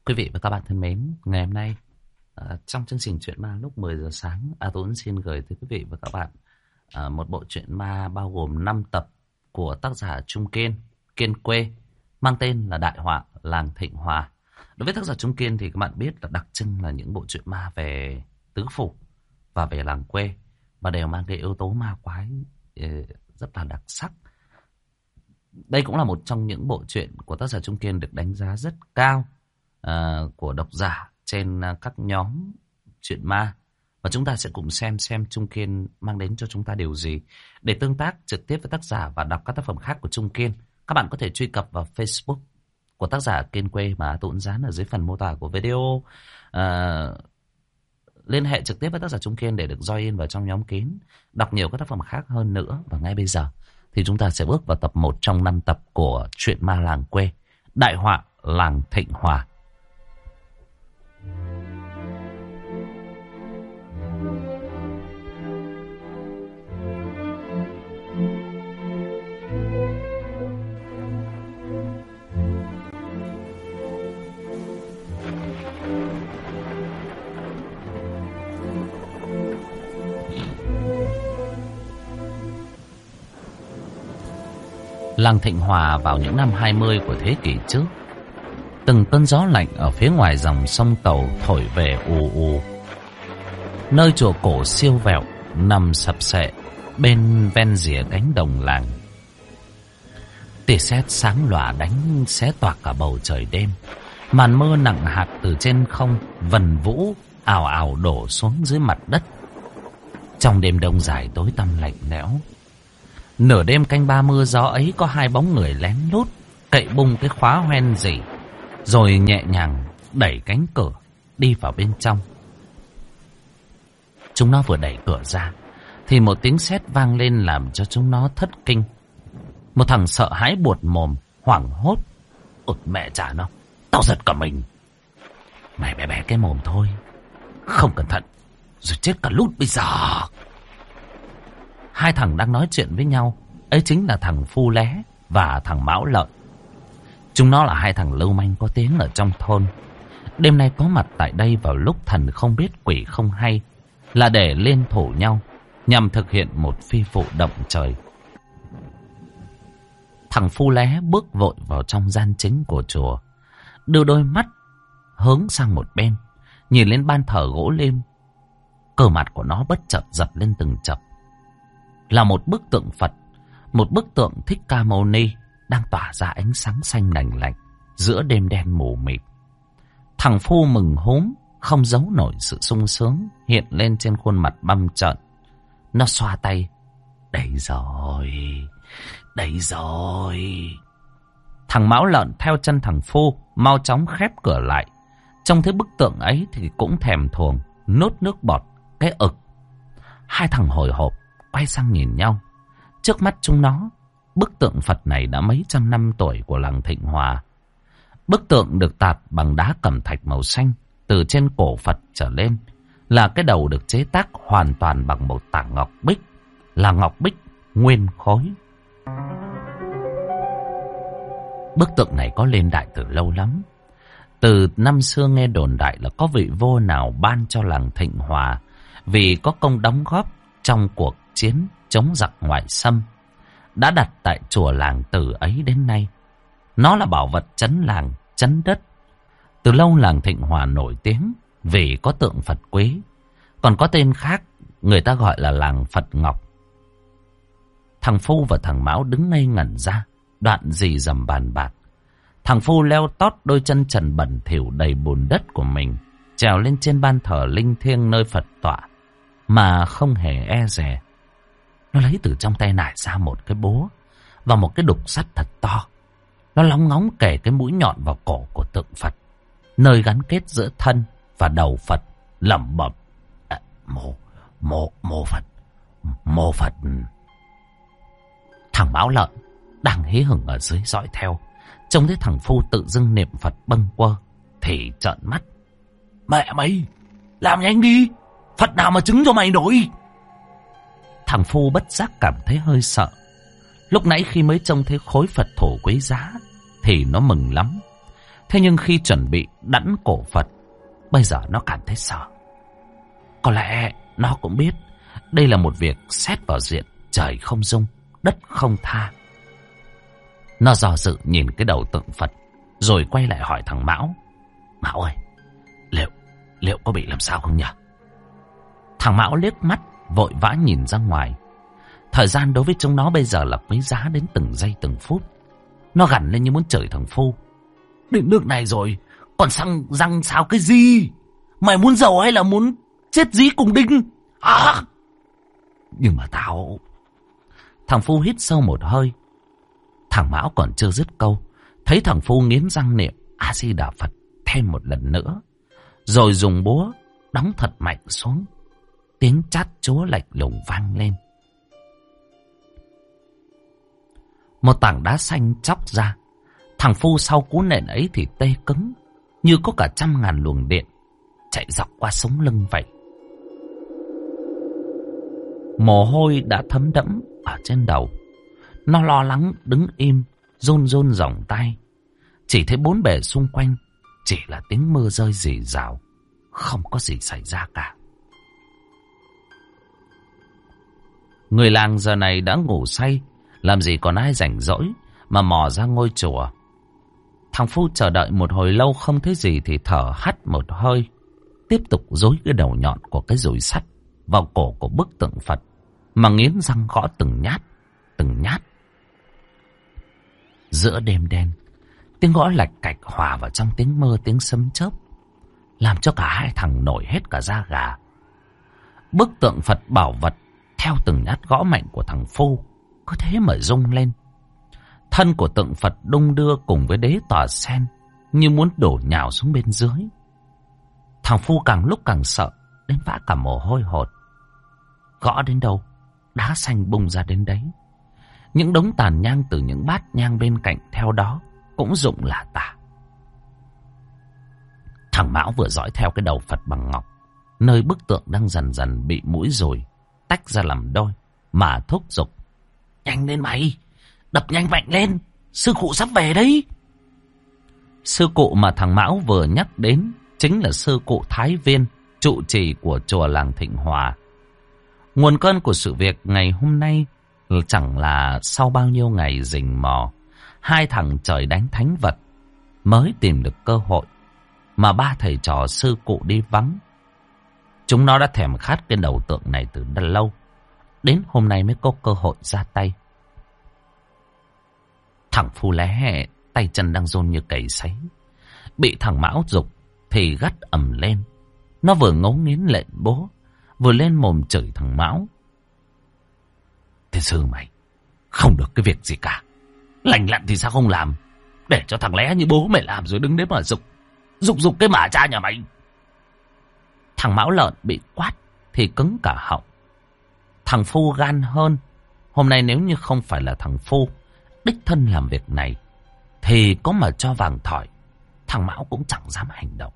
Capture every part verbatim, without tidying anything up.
Quý vị và các bạn thân mến, ngày hôm nay uh, trong chương trình Chuyện Ma lúc mười giờ sáng, A Tuấn xin gửi tới quý vị và các bạn uh, một bộ truyện ma bao gồm năm tập của tác giả Trung Kiên, Kiên Quê, mang tên là Đại Họa Làng Thịnh Hòa. Đối với tác giả Trung Kiên thì các bạn biết là đặc trưng là những bộ truyện ma về tứ phủ và về làng quê, và đều mang cái yếu tố ma quái uh, rất là đặc sắc. Đây cũng là một trong những bộ truyện của tác giả Trung Kiên được đánh giá rất cao uh, của độc giả trên uh, các nhóm truyện ma. Và chúng ta sẽ cùng xem xem Trung Kiên mang đến cho chúng ta điều gì. Để tương tác trực tiếp với tác giả và đọc các tác phẩm khác của Trung Kiên, các bạn có thể truy cập vào Facebook của tác giả Kiên Quê mà Tuấn dán ở dưới phần mô tả của video. Uh, liên hệ trực tiếp với tác giả Trung Kiên để được join vào trong nhóm kín, đọc nhiều các tác phẩm khác hơn nữa. Và ngay bây giờ thì chúng ta sẽ bước vào tập một trong năm tập của Chuyện Ma Làng Quê, Đại Họa Làng Thịnh Hòa. Làng Thịnh Hòa vào những năm hai mươi của thế kỷ trước, từng cơn gió lạnh ở phía ngoài dòng sông Tàu thổi về ù ù. Nơi chùa cổ siêu vẹo nằm sập sệ bên ven rìa cánh đồng làng. Tia sét sáng lòa đánh xé toạc cả bầu trời đêm. Màn mưa nặng hạt từ trên không vần vũ ào ào đổ xuống dưới mặt đất. Trong đêm đông dài tối tăm lạnh lẽo, nửa đêm canh ba mưa gió ấy, có hai bóng người lén lút cậy bung cái khóa hoen rỉ, rồi nhẹ nhàng đẩy cánh cửa đi vào bên trong. Chúng nó vừa đẩy cửa ra thì một tiếng sét vang lên làm cho chúng nó thất kinh. Một thằng sợ hãi buột mồm hoảng hốt: "Ôi mẹ trả nó, tao giật cả mình." "Mày bé bé cái mồm thôi, không cẩn thận rồi chết cả lút bây giờ." Hai thằng đang nói chuyện với nhau, ấy chính là thằng Phu Lé và thằng Mão Lợn. Chúng nó là hai thằng lưu manh có tiếng ở trong thôn. Đêm nay có mặt tại đây vào lúc thần không biết quỷ không hay, là để liên thủ nhau nhằm thực hiện một phi vụ động trời. Thằng Phu Lé bước vội vào trong gian chính của chùa, đưa đôi mắt hướng sang một bên, nhìn lên ban thờ gỗ lim. Cờ mặt của nó bất chợt giật lên từng chập. Là một bức tượng Phật, một bức tượng Thích Ca Mâu Ni đang tỏa ra ánh sáng xanh lành lạnh giữa đêm đen mù mịt. Thằng Phu mừng húm, không giấu nổi sự sung sướng hiện lên trên khuôn mặt băm trợn. Nó xoa tay: "Đây rồi, đây rồi." Thằng Mão Lợn theo chân thằng Phu mau chóng khép cửa lại. Trông thấy bức tượng ấy thì cũng thèm thuồng nuốt nước bọt cái ực. Hai thằng hồi hộp quay sang nhìn nhau. Trước mắt chúng nó, bức tượng Phật này đã mấy trăm năm tuổi của làng Thịnh Hòa. Bức tượng được tạt bằng đá cẩm thạch màu xanh. Từ trên cổ Phật trở lên là cái đầu được chế tác hoàn toàn bằng một tảng ngọc bích, là ngọc bích nguyên khối. Bức tượng này có lên đại từ lâu lắm. Từ năm xưa nghe đồn đại là có vị vua nào ban cho làng Thịnh Hòa vì có công đóng góp trong cuộc chiến chống giặc ngoại xâm, đã đặt tại chùa làng từ ấy đến nay. Nó là bảo vật trấn làng, trấn đất. Từ lâu làng Thịnh Hòa nổi tiếng vì có tượng Phật quý, còn có tên khác người ta gọi là làng Phật Ngọc. Thằng Phu và thằng Mão đứng ngây ngẩn ra, đoạn rì rầm bàn bạc. Thằng Phu leo tót đôi chân trần bẩn thỉu đầy bùn đất của mình, trèo lên trên ban thờ linh thiêng nơi Phật tọa mà không hề e dè. Nó lấy từ trong tay nải ra một cái búa và một cái đục sắt thật to. Nó lóng ngóng kề cái mũi nhọn vào cổ của tượng Phật, nơi gắn kết giữa thân và đầu Phật, lẩm bẩm: à, mô, mô, mô Phật, mô Phật. Thằng Mão Lợn đang hí hửng ở dưới dõi theo, trông thấy thằng Phu tự dưng niệm Phật bâng quơ thì trợn mắt: "Mẹ mày, làm nhanh đi, Phật nào mà chứng cho mày nổi." Thằng Phu bất giác cảm thấy hơi sợ. Lúc nãy khi mới trông thấy khối Phật thổ quý giá thì nó mừng lắm. Thế nhưng khi chuẩn bị đẵn cổ Phật, bây giờ nó cảm thấy sợ. Có lẽ nó cũng biết đây là một việc xét vào diện trời không dung, đất không tha. Nó dò dự nhìn cái đầu tượng Phật, rồi quay lại hỏi thằng Mão. Mão ơi, liệu, liệu có bị làm sao không nhỉ? Thằng Mão liếc mắt, vội vã nhìn ra ngoài. Thời gian đối với chúng nó bây giờ là quý giá đến từng giây từng phút. Nó gằn lên như muốn chửi thằng Phu. Đến nước này rồi, còn xăng răng sao cái gì? Mày muốn giàu hay là muốn chết dí cùng đinh? À! Nhưng mà tao... Thằng Phu hít sâu một hơi. Thằng Mão còn chưa dứt câu, thấy thằng Phu nghiến răng niệm A Di Đà Phật thêm một lần nữa, rồi dùng búa đóng thật mạnh xuống. Tiếng chát chúa lạnh lùng vang lên. Một tảng đá xanh chóc ra. Thằng Phu sau cú nện ấy thì tê cứng, như có cả trăm ngàn luồng điện chạy dọc qua sống lưng vậy. Mồ hôi đã thấm đẫm ở trên đầu. Nó lo lắng đứng im, run run ròng tay. Chỉ thấy bốn bề xung quanh chỉ là tiếng mưa rơi rỉ rào, không có gì xảy ra cả. Người làng giờ này đã ngủ say, làm gì còn ai rảnh rỗi mà mò ra ngôi chùa. Thằng Phu chờ đợi một hồi lâu không thấy gì thì thở hắt một hơi, tiếp tục dối cái đầu nhọn của cái dùi sắt vào cổ của bức tượng Phật, mà nghiến răng gõ từng nhát, từng nhát. Giữa đêm đen, tiếng gõ lạch cạch hòa vào trong tiếng mưa, tiếng sấm chớp, làm cho cả hai thằng nổi hết cả da gà. Bức tượng Phật bảo vật theo từng nhát gõ mạnh của thằng Phu cứ thế mà rung lên. Thân của tượng Phật đung đưa cùng với đế tòa sen, như muốn đổ nhào xuống bên dưới. Thằng Phu càng lúc càng sợ, đến vã cả mồ hôi hột. Gõ đến đâu, đá xanh bung ra đến đấy. Những đống tàn nhang từ những bát nhang bên cạnh theo đó cũng rụng lả tả. Thằng Mão vừa dõi theo cái đầu Phật bằng ngọc, nơi bức tượng đang dần dần bị mũi dùi tách ra làm đôi, mà thúc giục. Nhanh lên mày, đập nhanh mạnh lên, sư cụ sắp về đấy. Sư cụ mà thằng Mão vừa nhắc đến chính là sư cụ Thái Viên, trụ trì của chùa làng Thịnh Hòa. Nguồn cơn của sự việc ngày hôm nay chẳng là sau bao nhiêu ngày rình mò, hai thằng trời đánh thánh vật mới tìm được cơ hội mà ba thầy trò sư cụ đi vắng. Chúng nó đã thèm khát cái đầu tượng này từ đã lâu, đến hôm nay mới có cơ hội ra tay. Thằng Phu lé hẹ, tay chân đang run như cầy sấy, bị thằng Mão giục thì gắt ầm lên. Nó vừa ngấu nghiến lệnh bố, vừa lên mồm chửi thằng Mão. Thế sư mày không được cái việc gì cả, lành lặn thì sao không làm, để cho thằng lé như bố mày làm rồi đứng đấy mà giục Giục giục cái mả cha nhà mày. Thằng Mão lợn bị quát thì cứng cả họng. Thằng Phu gan hơn. Hôm nay nếu như không phải là thằng Phu đích thân làm việc này, thì có mà cho vàng thỏi, thằng Mão cũng chẳng dám hành động.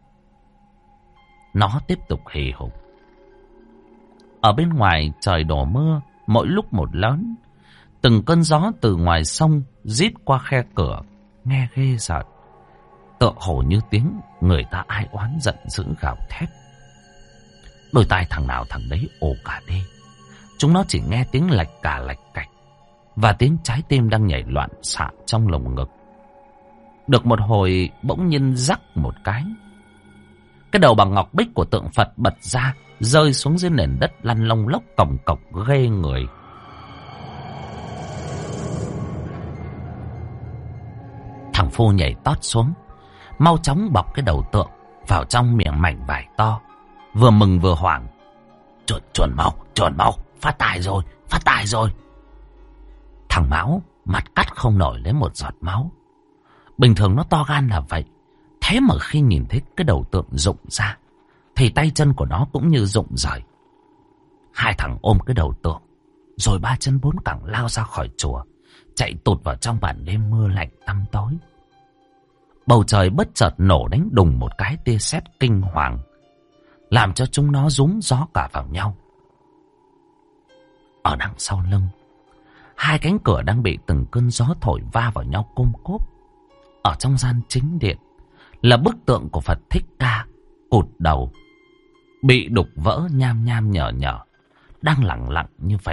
Nó tiếp tục hì hục. Ở bên ngoài trời đổ mưa, mỗi lúc một lớn. Từng cơn gió từ ngoài sông rít qua khe cửa, nghe ghê rợn, tựa hồ như tiếng người ta ai oán giận dữ gào thét. Đôi tai thằng nào thằng đấy ồ cả đi. Chúng nó chỉ nghe tiếng lạch cả lạch cạch và tiếng trái tim đang nhảy loạn xạ trong lồng ngực. Được một hồi bỗng nhiên rắc một cái, cái đầu bằng ngọc bích của tượng Phật bật ra, rơi xuống dưới nền đất lăn lông lốc còng cọc ghê người. Thằng Phu nhảy tót xuống, mau chóng bọc cái đầu tượng vào trong miệng mảnh vải to, vừa mừng vừa hoảng. Chuồn chuồn mau, chuồn mau, phát tài rồi, phát tài rồi. Thằng Mão mặt cắt không nổi lấy một giọt máu. Bình thường nó to gan là vậy, thế mà khi nhìn thấy cái đầu tượng rụng ra thì tay chân của nó cũng như rụng rời. Hai thằng ôm cái đầu tượng, rồi ba chân bốn cẳng lao ra khỏi chùa, chạy tụt vào trong bản đêm mưa lạnh tăm tối. Bầu trời bất chợt nổ đánh đùng một cái tia sét kinh hoàng, làm cho chúng nó rúm gió cả vào nhau. Ở đằng sau lưng, hai cánh cửa đang bị từng cơn gió thổi va vào nhau côm cốp. Ở trong gian chính điện, là bức tượng của Phật Thích Ca cụt đầu, bị đục vỡ nham nham nhở nhở, đang lặng lặng như vậy.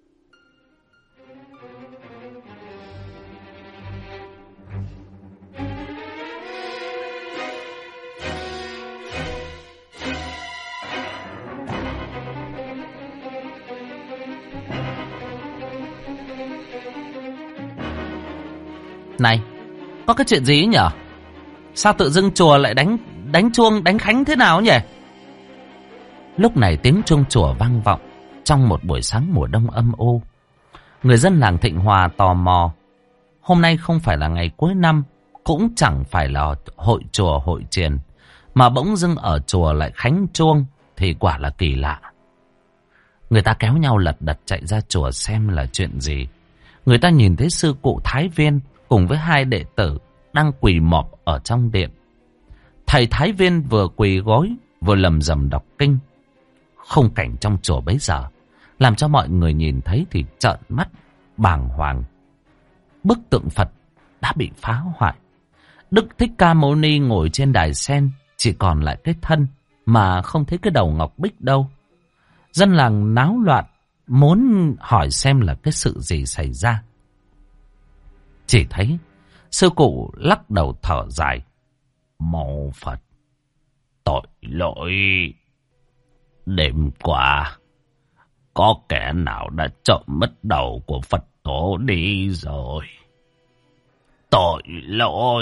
Này, có cái chuyện gì nhở? Sao tự dưng chùa lại đánh đánh chuông đánh khánh thế nào nhỉ? Lúc này tiếng chuông chùa vang vọng trong một buổi sáng mùa đông âm u. Người dân làng Thịnh Hòa tò mò. Hôm nay không phải là ngày cuối năm, cũng chẳng phải là hội chùa hội chiền, mà bỗng dưng ở chùa lại khánh chuông thì quả là kỳ lạ. Người ta kéo nhau lật đật chạy ra chùa xem là chuyện gì. Người ta nhìn thấy sư cụ Thái Viên cùng với hai đệ tử đang quỳ mọp ở trong điện. Thầy Thái Viên vừa quỳ gối vừa lầm rầm đọc kinh. Khung cảnh trong chùa bấy giờ làm cho mọi người nhìn thấy thì trợn mắt bàng hoàng. Bức tượng Phật đã bị phá hoại. Đức Thích Ca Mâu Ni ngồi trên đài sen, chỉ còn lại cái thân mà không thấy cái đầu ngọc bích đâu. Dân làng náo loạn muốn hỏi xem là cái sự gì xảy ra. Chỉ thấy sư cụ lắc đầu thở dài. Mô Phật, tội lỗi. Đêm qua có kẻ nào đã trộm mất đầu của Phật tổ đi rồi. Tội lỗi.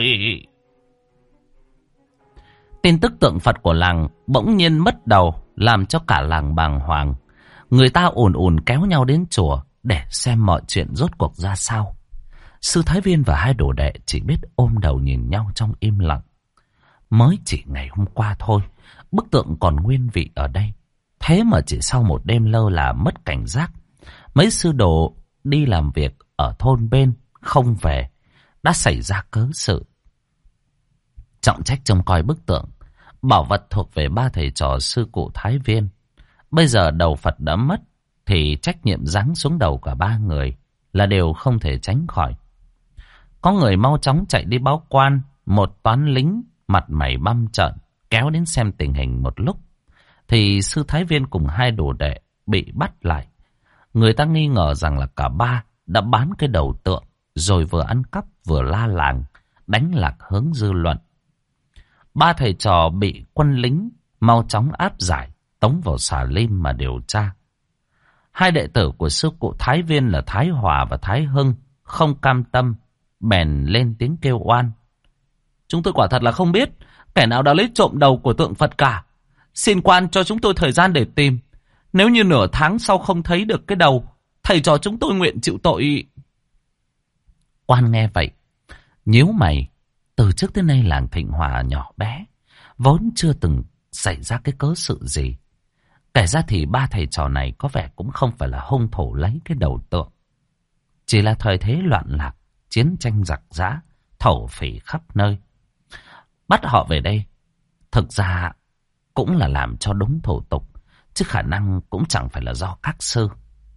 Tin tức tượng Phật của làng bỗng nhiên mất đầu làm cho cả làng bàng hoàng. Người ta ùn ùn kéo nhau đến chùa để xem mọi chuyện rốt cuộc ra sao. Sư Thái Viên và hai đồ đệ chỉ biết ôm đầu nhìn nhau trong im lặng. Mới chỉ ngày hôm qua thôi, bức tượng còn nguyên vị ở đây. Thế mà chỉ sau một đêm lơ là mất cảnh giác, mấy sư đồ đi làm việc ở thôn bên không về, đã xảy ra cớ sự. Trọng trách trông coi bức tượng, bảo vật thuộc về ba thầy trò sư cụ Thái Viên. Bây giờ đầu Phật đã mất, thì trách nhiệm giáng xuống đầu cả ba người là điều không thể tránh khỏi. Có người mau chóng chạy đi báo quan, một toán lính mặt mày băm trợn kéo đến xem tình hình một lúc, thì sư Thái Viên cùng hai đồ đệ bị bắt lại. Người ta nghi ngờ rằng là cả ba đã bán cái đầu tượng, rồi vừa ăn cắp vừa la làng, đánh lạc hướng dư luận. Ba thầy trò bị quân lính mau chóng áp giải, tống vào Xà Lim mà điều tra. Hai đệ tử của sư cụ Thái Viên là Thái Hòa và Thái Hưng không cam tâm, bèn lên tiếng kêu oan. Chúng tôi quả thật là không biết kẻ nào đã lấy trộm đầu của tượng Phật cả. Xin quan cho chúng tôi thời gian để tìm. Nếu như nửa tháng sau không thấy được cái đầu, thầy trò chúng tôi nguyện chịu tội. Quan nghe vậy, nhíu mày. Từ trước tới nay làng Thịnh Hòa nhỏ bé, vốn chưa từng xảy ra cái cớ sự gì. Kể ra thì ba thầy trò này có vẻ cũng không phải là hung thủ lấy cái đầu tượng. Chỉ là thời thế loạn lạc, chiến tranh giặc giã, thổ phỉ khắp nơi. Bắt họ về đây, thực ra cũng là làm cho đúng thủ tục, chứ khả năng cũng chẳng phải là do các sư.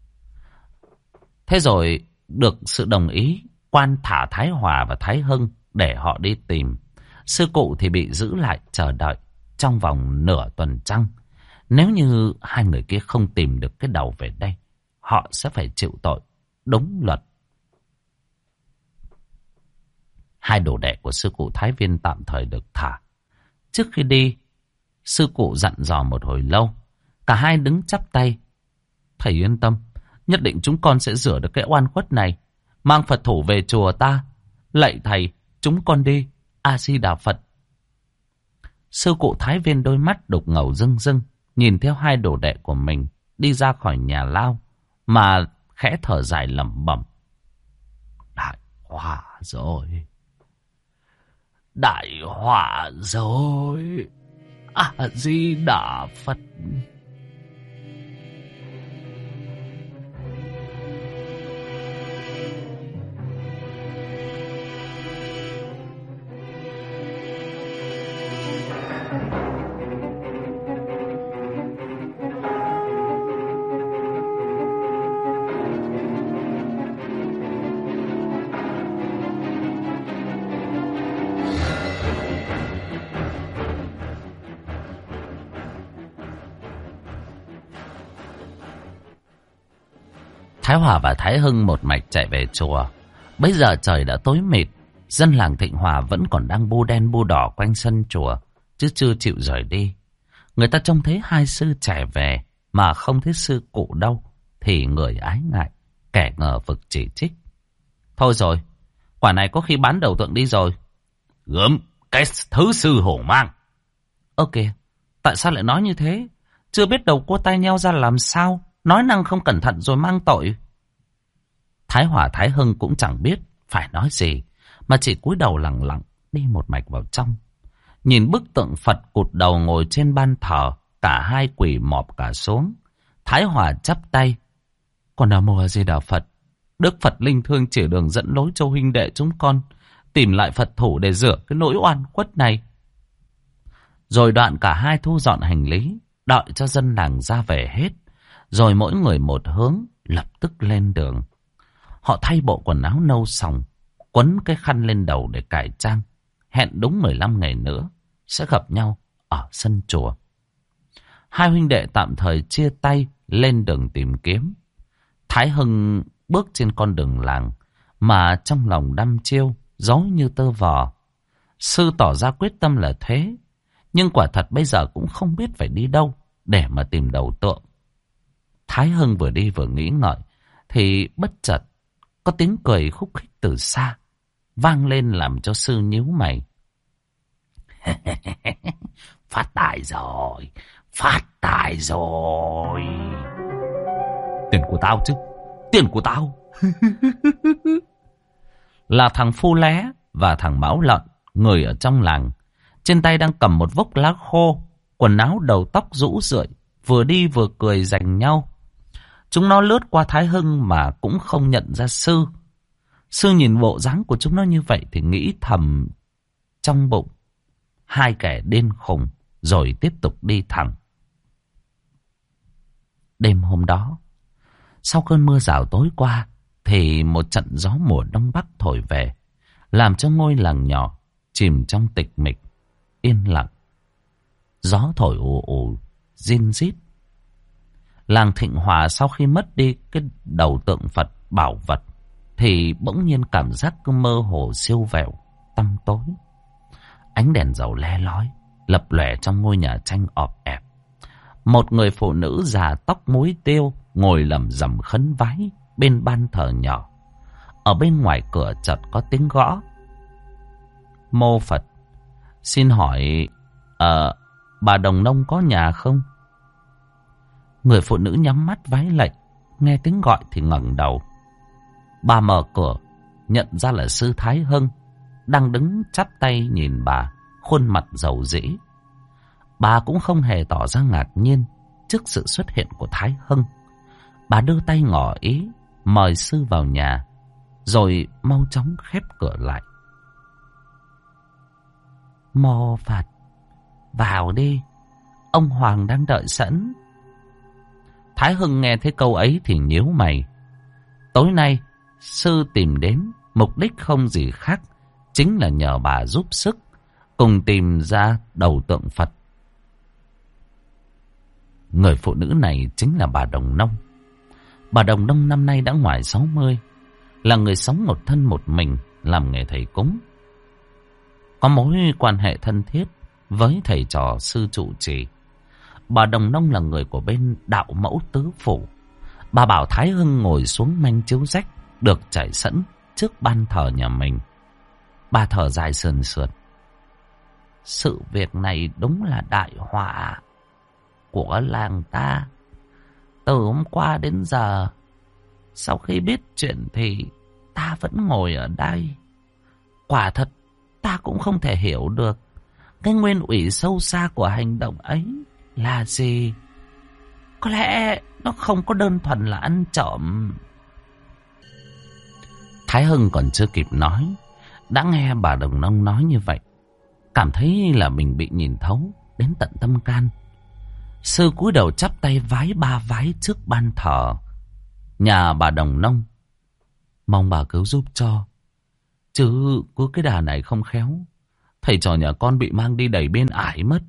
Thế rồi được sự đồng ý, quan thả Thái Hòa và Thái Hưng để họ đi tìm. Sư cụ thì bị giữ lại chờ đợi trong vòng nửa tuần trăng. Nếu như hai người kia không tìm được cái đầu về đây, họ sẽ phải chịu tội đúng luật. Hai đồ đệ của sư cụ Thái Viên tạm thời được thả. Trước khi đi, sư cụ dặn dò một hồi lâu. Cả hai đứng chắp tay. Thầy yên tâm, nhất định chúng con sẽ rửa được cái oan khuất này, mang Phật thủ về chùa ta. Lạy thầy, chúng con đi. A Di Đà Phật. Sư cụ Thái Viên đôi mắt đục ngầu rưng rưng, nhìn theo hai đồ đệ của mình đi ra khỏi nhà lao, mà khẽ thở dài lẩm bẩm. Đại họa rồi. Đại họa rồi. A Di Đà Phật. Thái Hòa và Thái Hưng một mạch chạy về chùa. Bây giờ trời đã tối mịt, dân làng Thịnh Hòa vẫn còn đang bu đen bu đỏ quanh sân chùa, chứ chưa chịu rời đi. Người ta trông thấy hai sư trẻ về, mà không thấy sư cụ đâu, thì người ái ngại, kẻ ngờ vực chỉ trích. Thôi rồi, quả này có khi bán đầu tượng đi rồi. Gớm, cái thứ sư hổ mang. Ơ kìa, tại sao lại nói như thế? Chưa biết đầu cua tay nheo ra làm sao, nói năng không cẩn thận rồi mang tội. Thái Hòa Thái Hưng cũng chẳng biết phải nói gì, mà chỉ cúi đầu lặng lặng đi một mạch vào trong. Nhìn bức tượng Phật cụt đầu ngồi trên ban thờ, cả hai quỳ mọp cả xuống. Thái Hòa chắp tay. Con Nam Mô A Di Đà Phật. Đức Phật linh thương chỉ đường dẫn lối cho huynh đệ chúng con tìm lại Phật thủ để rửa cái nỗi oan khuất này. Rồi đoạn cả hai thu dọn hành lý, đợi cho dân làng ra về hết. Rồi mỗi người một hướng, lập tức lên đường. Họ thay bộ quần áo nâu sòng, quấn cái khăn lên đầu để cải trang. Hẹn đúng mười lăm ngày nữa sẽ gặp nhau ở sân chùa. Hai huynh đệ tạm thời chia tay lên đường tìm kiếm. Thái Hưng bước trên con đường làng mà trong lòng đăm chiêu, giống như tơ vò. Sư tỏ ra quyết tâm là thế, nhưng quả thật bây giờ cũng không biết phải đi đâu để mà tìm đầu tượng. Thái Hưng vừa đi vừa nghĩ ngợi, thì bất chợt có tiếng cười khúc khích từ xa vang lên làm cho sư nhíu mày. Phát tài rồi, phát tài rồi. Tiền của tao chứ, tiền của tao. Là thằng Phu Lé và thằng Máu Lợn, người ở trong làng. Trên tay đang cầm một vốc lá khô, quần áo đầu tóc rũ rượi, vừa đi vừa cười giành nhau. Chúng nó lướt qua Thái Hưng mà cũng không nhận ra sư. Sư nhìn bộ dáng của chúng nó như vậy thì nghĩ thầm trong bụng. Hai kẻ điên khùng, rồi tiếp tục đi thẳng. Đêm hôm đó, sau cơn mưa rào tối qua, thì một trận gió mùa đông bắc thổi về, làm cho ngôi làng nhỏ chìm trong tịch mịch, yên lặng. Gió thổi ù ù, rin rít. Làng Thịnh Hòa sau khi mất đi cái đầu tượng Phật bảo vật, thì bỗng nhiên cảm giác cứ mơ hồ siêu vẹo, tăm tối. Ánh đèn dầu le lói, lập lòe trong ngôi nhà tranh ọp ẹp. Một người phụ nữ già tóc muối tiêu ngồi lẩm rẩm khấn vái bên ban thờ nhỏ. Ở bên ngoài cửa chợt có tiếng gõ. Mô Phật, xin hỏi uh, bà Đồng Nông có nhà không? Người phụ nữ nhắm mắt vái lạy, nghe tiếng gọi thì ngẩng đầu. Bà mở cửa, nhận ra là sư Thái Hưng đang đứng chắp tay nhìn bà, khuôn mặt rầu rĩ. Bà cũng không hề tỏ ra ngạc nhiên trước sự xuất hiện của Thái Hưng. Bà đưa tay ngỏ ý mời sư vào nhà, rồi mau chóng khép cửa lại. Mô Phật, vào đi, ông Hoàng đang đợi sẵn. Thái Hưng nghe thấy câu ấy thì nhíu mày. Tối nay sư tìm đến mục đích không gì khác, chính là nhờ bà giúp sức cùng tìm ra đầu tượng Phật. Người phụ nữ này chính là bà Đồng Nông. Bà Đồng Nông năm nay đã ngoài sáu mươi, là người sống một thân một mình, làm nghề thầy cúng. Có mối quan hệ thân thiết với thầy trò sư trụ trì. Bà Đồng Nông là người của bên đạo mẫu tứ phủ. Bà bảo Thái Hưng ngồi xuống manh chiếu rách được trải sẵn trước ban thờ nhà mình. Bà thở dài sườn sườn. Sự việc này đúng là đại họa của làng ta. Từ hôm qua đến giờ, sau khi biết chuyện thì ta vẫn ngồi ở đây. Quả thật ta cũng không thể hiểu được cái nguyên ủy sâu xa của hành động ấy là gì. Có lẽ nó không có đơn thuần là ăn trộm. Thái Hưng còn chưa kịp nói, đã nghe bà Đồng Nông nói như vậy, cảm thấy là mình bị nhìn thấu đến tận tâm can. Sư cúi đầu chắp tay vái ba vái trước ban thờ nhà bà Đồng Nông, mong bà cứu giúp cho, chứ cứ cái đà này không khéo, thầy trò nhà con bị mang đi đẩy bên ải mất.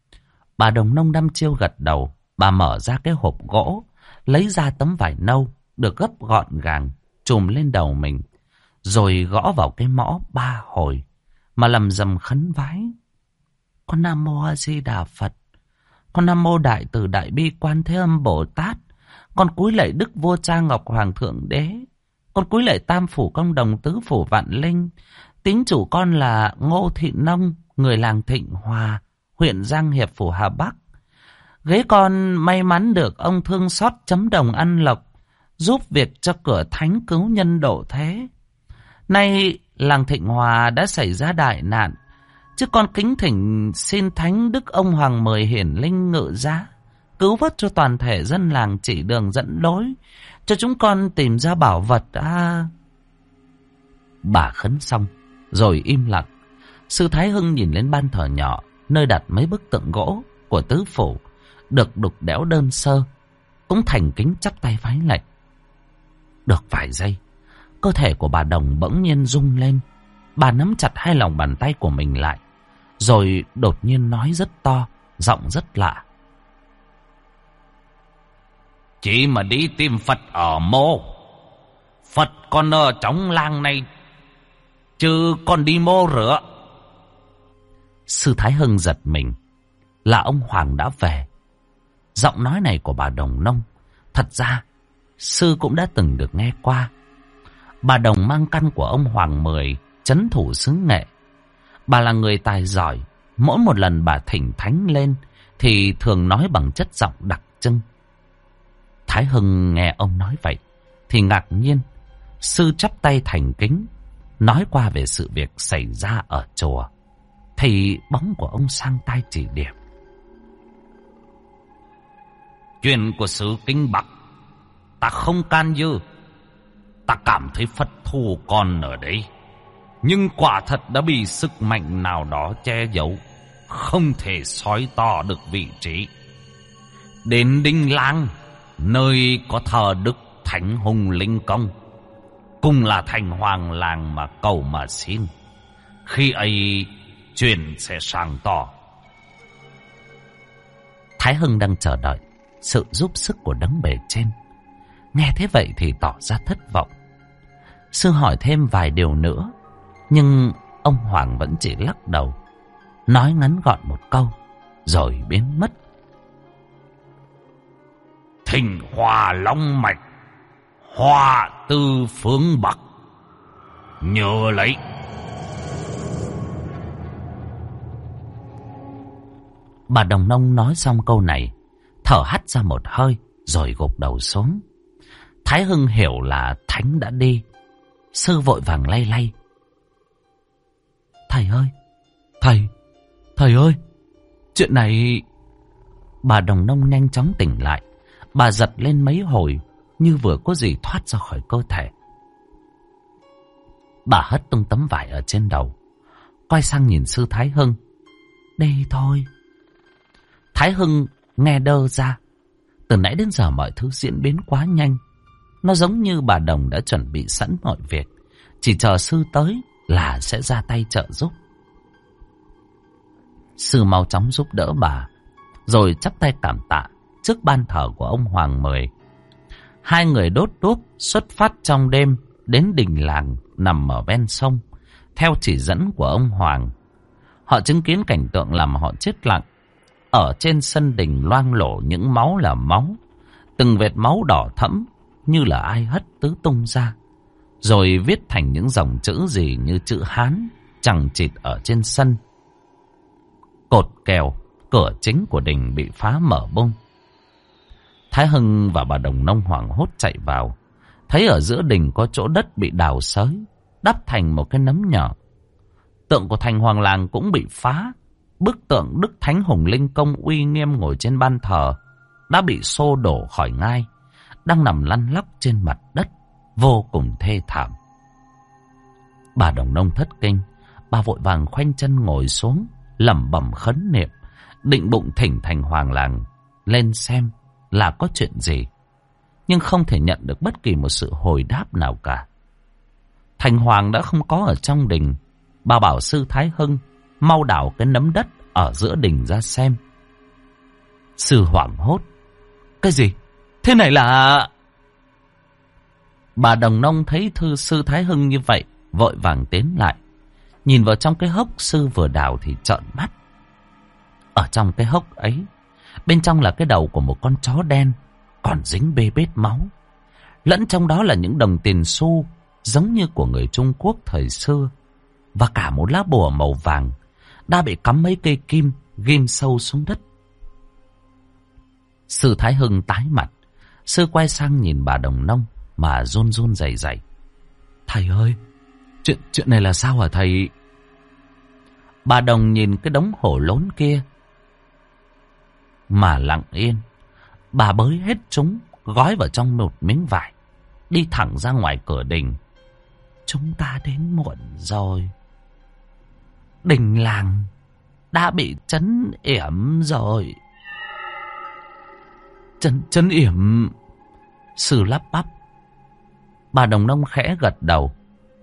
Bà Đồng Nông đăm chiêu gật đầu. Bà mở ra cái hộp gỗ, lấy ra tấm vải nâu, được gấp gọn gàng trùm lên đầu mình, rồi gõ vào cái mõ ba hồi mà lầm rầm khấn vái. Con Nam Mô A Di Đà Phật, con Nam Mô Đại Từ Đại Bi Quan Thế Âm Bồ Tát, con cúi lạy Đức Vua Cha Ngọc Hoàng Thượng Đế, con cúi lạy Tam Phủ Công Đồng Tứ Phủ Vạn Linh. Tín chủ con là Ngô Thị Nông, người làng Thịnh Hòa, huyện Giang Hiệp, Phủ Hà Bắc. Ghế con may mắn được ông thương xót chấm đồng ăn lộc, giúp việc cho cửa thánh cứu nhân độ thế. Nay làng Thịnh Hòa đã xảy ra đại nạn, chứ con kính thỉnh xin thánh đức ông Hoàng Mười hiển linh ngự giá, cứu vớt cho toàn thể dân làng, chỉ đường dẫn lối cho chúng con tìm ra bảo vật. À... Bà khấn xong rồi im lặng. Sư Thái Hưng nhìn lên ban thờ nhỏ, nơi đặt mấy bức tượng gỗ của tứ phủ được đục đẽo đơn sơ, cũng thành kính chắp tay vái lạy. Được vài giây, cơ thể của bà Đồng bỗng nhiên rung lên. Bà nắm chặt hai lòng bàn tay của mình lại, rồi đột nhiên nói rất to, giọng rất lạ. Chỉ mà đi tìm Phật ở mô, Phật còn ở trong làng này, chứ còn đi mô rửa. Sư Thái Hưng giật mình, là ông Hoàng đã về. Giọng nói này của bà Đồng Nông, thật ra sư cũng đã từng được nghe qua. Bà Đồng mang căn của ông Hoàng Mười, trấn thủ xứ Nghệ. Bà là người tài giỏi, mỗi một lần bà thỉnh thánh lên thì thường nói bằng chất giọng đặc trưng. Thái Hưng nghe ông nói vậy thì ngạc nhiên. Sư chắp tay thành kính, nói qua về sự việc xảy ra ở chùa, thì bóng của ông sang tay chỉ điểm. Chuyện của xứ Kinh Bắc ta không can dự. Ta cảm thấy Phật thù còn ở đây, nhưng quả thật đã bị sức mạnh nào đó che giấu, không thể soi tỏ được vị trí. Đến Đinh Lang, nơi có thờ Đức Thánh Hùng Linh Công, cùng là thành hoàng làng mà cầu mà xin. Khi ấy chuyện sẽ sáng tỏ. Thái Hưng đang chờ đợi sự giúp sức của đấng bề trên. Nghe thế vậy thì tỏ ra thất vọng. Sư hỏi thêm vài điều nữa, nhưng ông Hoàng vẫn chỉ lắc đầu, nói ngắn gọn một câu rồi biến mất. Thịnh Hòa Long Mạch, hòa từ phương Bắc, nhớ lấy. Bà Đồng Nông nói xong câu này, thở hắt ra một hơi rồi gục đầu xuống. Thái Hưng hiểu là thánh đã đi. Sư vội vàng lay lay. Thầy ơi, thầy, thầy ơi, chuyện này... Bà Đồng Nông nhanh chóng tỉnh lại. Bà giật lên mấy hồi, như vừa có gì thoát ra khỏi cơ thể. Bà hất tung tấm vải ở trên đầu, quay sang nhìn sư Thái Hưng. Đi thôi. Thái Hưng nghe đơ ra. Từ nãy đến giờ mọi thứ diễn biến quá nhanh. Nó giống như bà Đồng đã chuẩn bị sẵn mọi việc, chỉ chờ sư tới là sẽ ra tay trợ giúp. Sư mau chóng giúp đỡ bà, rồi chắp tay cảm tạ trước ban thờ của ông Hoàng Mười. Hai người đốt đuốc xuất phát trong đêm đến đình làng nằm ở ven sông, theo chỉ dẫn của ông Hoàng. Họ chứng kiến cảnh tượng làm họ chết lặng. Ở trên sân đình loang lổ những máu là máu, từng vệt máu đỏ thẫm như là ai hất tứ tung ra, rồi viết thành những dòng chữ gì như chữ Hán chằng chịt ở trên sân. Cột kèo cửa chính của đình bị phá mở bung. Thái Hưng và bà Đồng Nông hoảng hốt chạy vào, thấy ở giữa đình có chỗ đất bị đào xới, đắp thành một cái nấm nhỏ. Tượng của thành hoàng làng cũng bị phá. Bức tượng Đức Thánh Hùng Linh Công uy nghiêm ngồi trên ban thờ đã bị xô đổ khỏi ngai, đang nằm lăn lóc trên mặt đất, vô cùng thê thảm. Bà Đồng Nông thất kinh, bà vội vàng khoanh chân ngồi xuống, lẩm bẩm khấn niệm, định bụng thỉnh thành hoàng làng lên xem là có chuyện gì, nhưng không thể nhận được bất kỳ một sự hồi đáp nào cả. Thành hoàng đã không có ở trong đình. Bà bảo sư Thái Hưng mau đào cái nấm đất ở giữa đình ra xem. Sư hoảng hốt. Cái gì? Thế này là... Bà Đồng Nông thấy thư sư Thái Hưng như vậy, vội vàng tiến lại. Nhìn vào trong cái hốc sư vừa đào thì trợn mắt. Ở trong cái hốc ấy, bên trong là cái đầu của một con chó đen, còn dính bê bết máu. Lẫn trong đó là những đồng tiền xu, giống như của người Trung Quốc thời xưa. Và cả một lá bùa màu vàng, đã bị cắm mấy cây kim, ghim sâu xuống đất. Sư Thái Hưng tái mặt. Sư quay sang nhìn bà Đồng Nông mà run run rẩy rẩy. Thầy ơi, chuyện chuyện này là sao hả thầy? Bà Đồng nhìn cái đống hổ lốn kia mà lặng yên. Bà bới hết chúng, gói vào trong một miếng vải, đi thẳng ra ngoài cửa đình. Chúng ta đến muộn rồi. Đình làng đã bị trấn yểm rồi. Trấn, trấn yểm? Sư lắp bắp. Bà Đồng Nông khẽ gật đầu.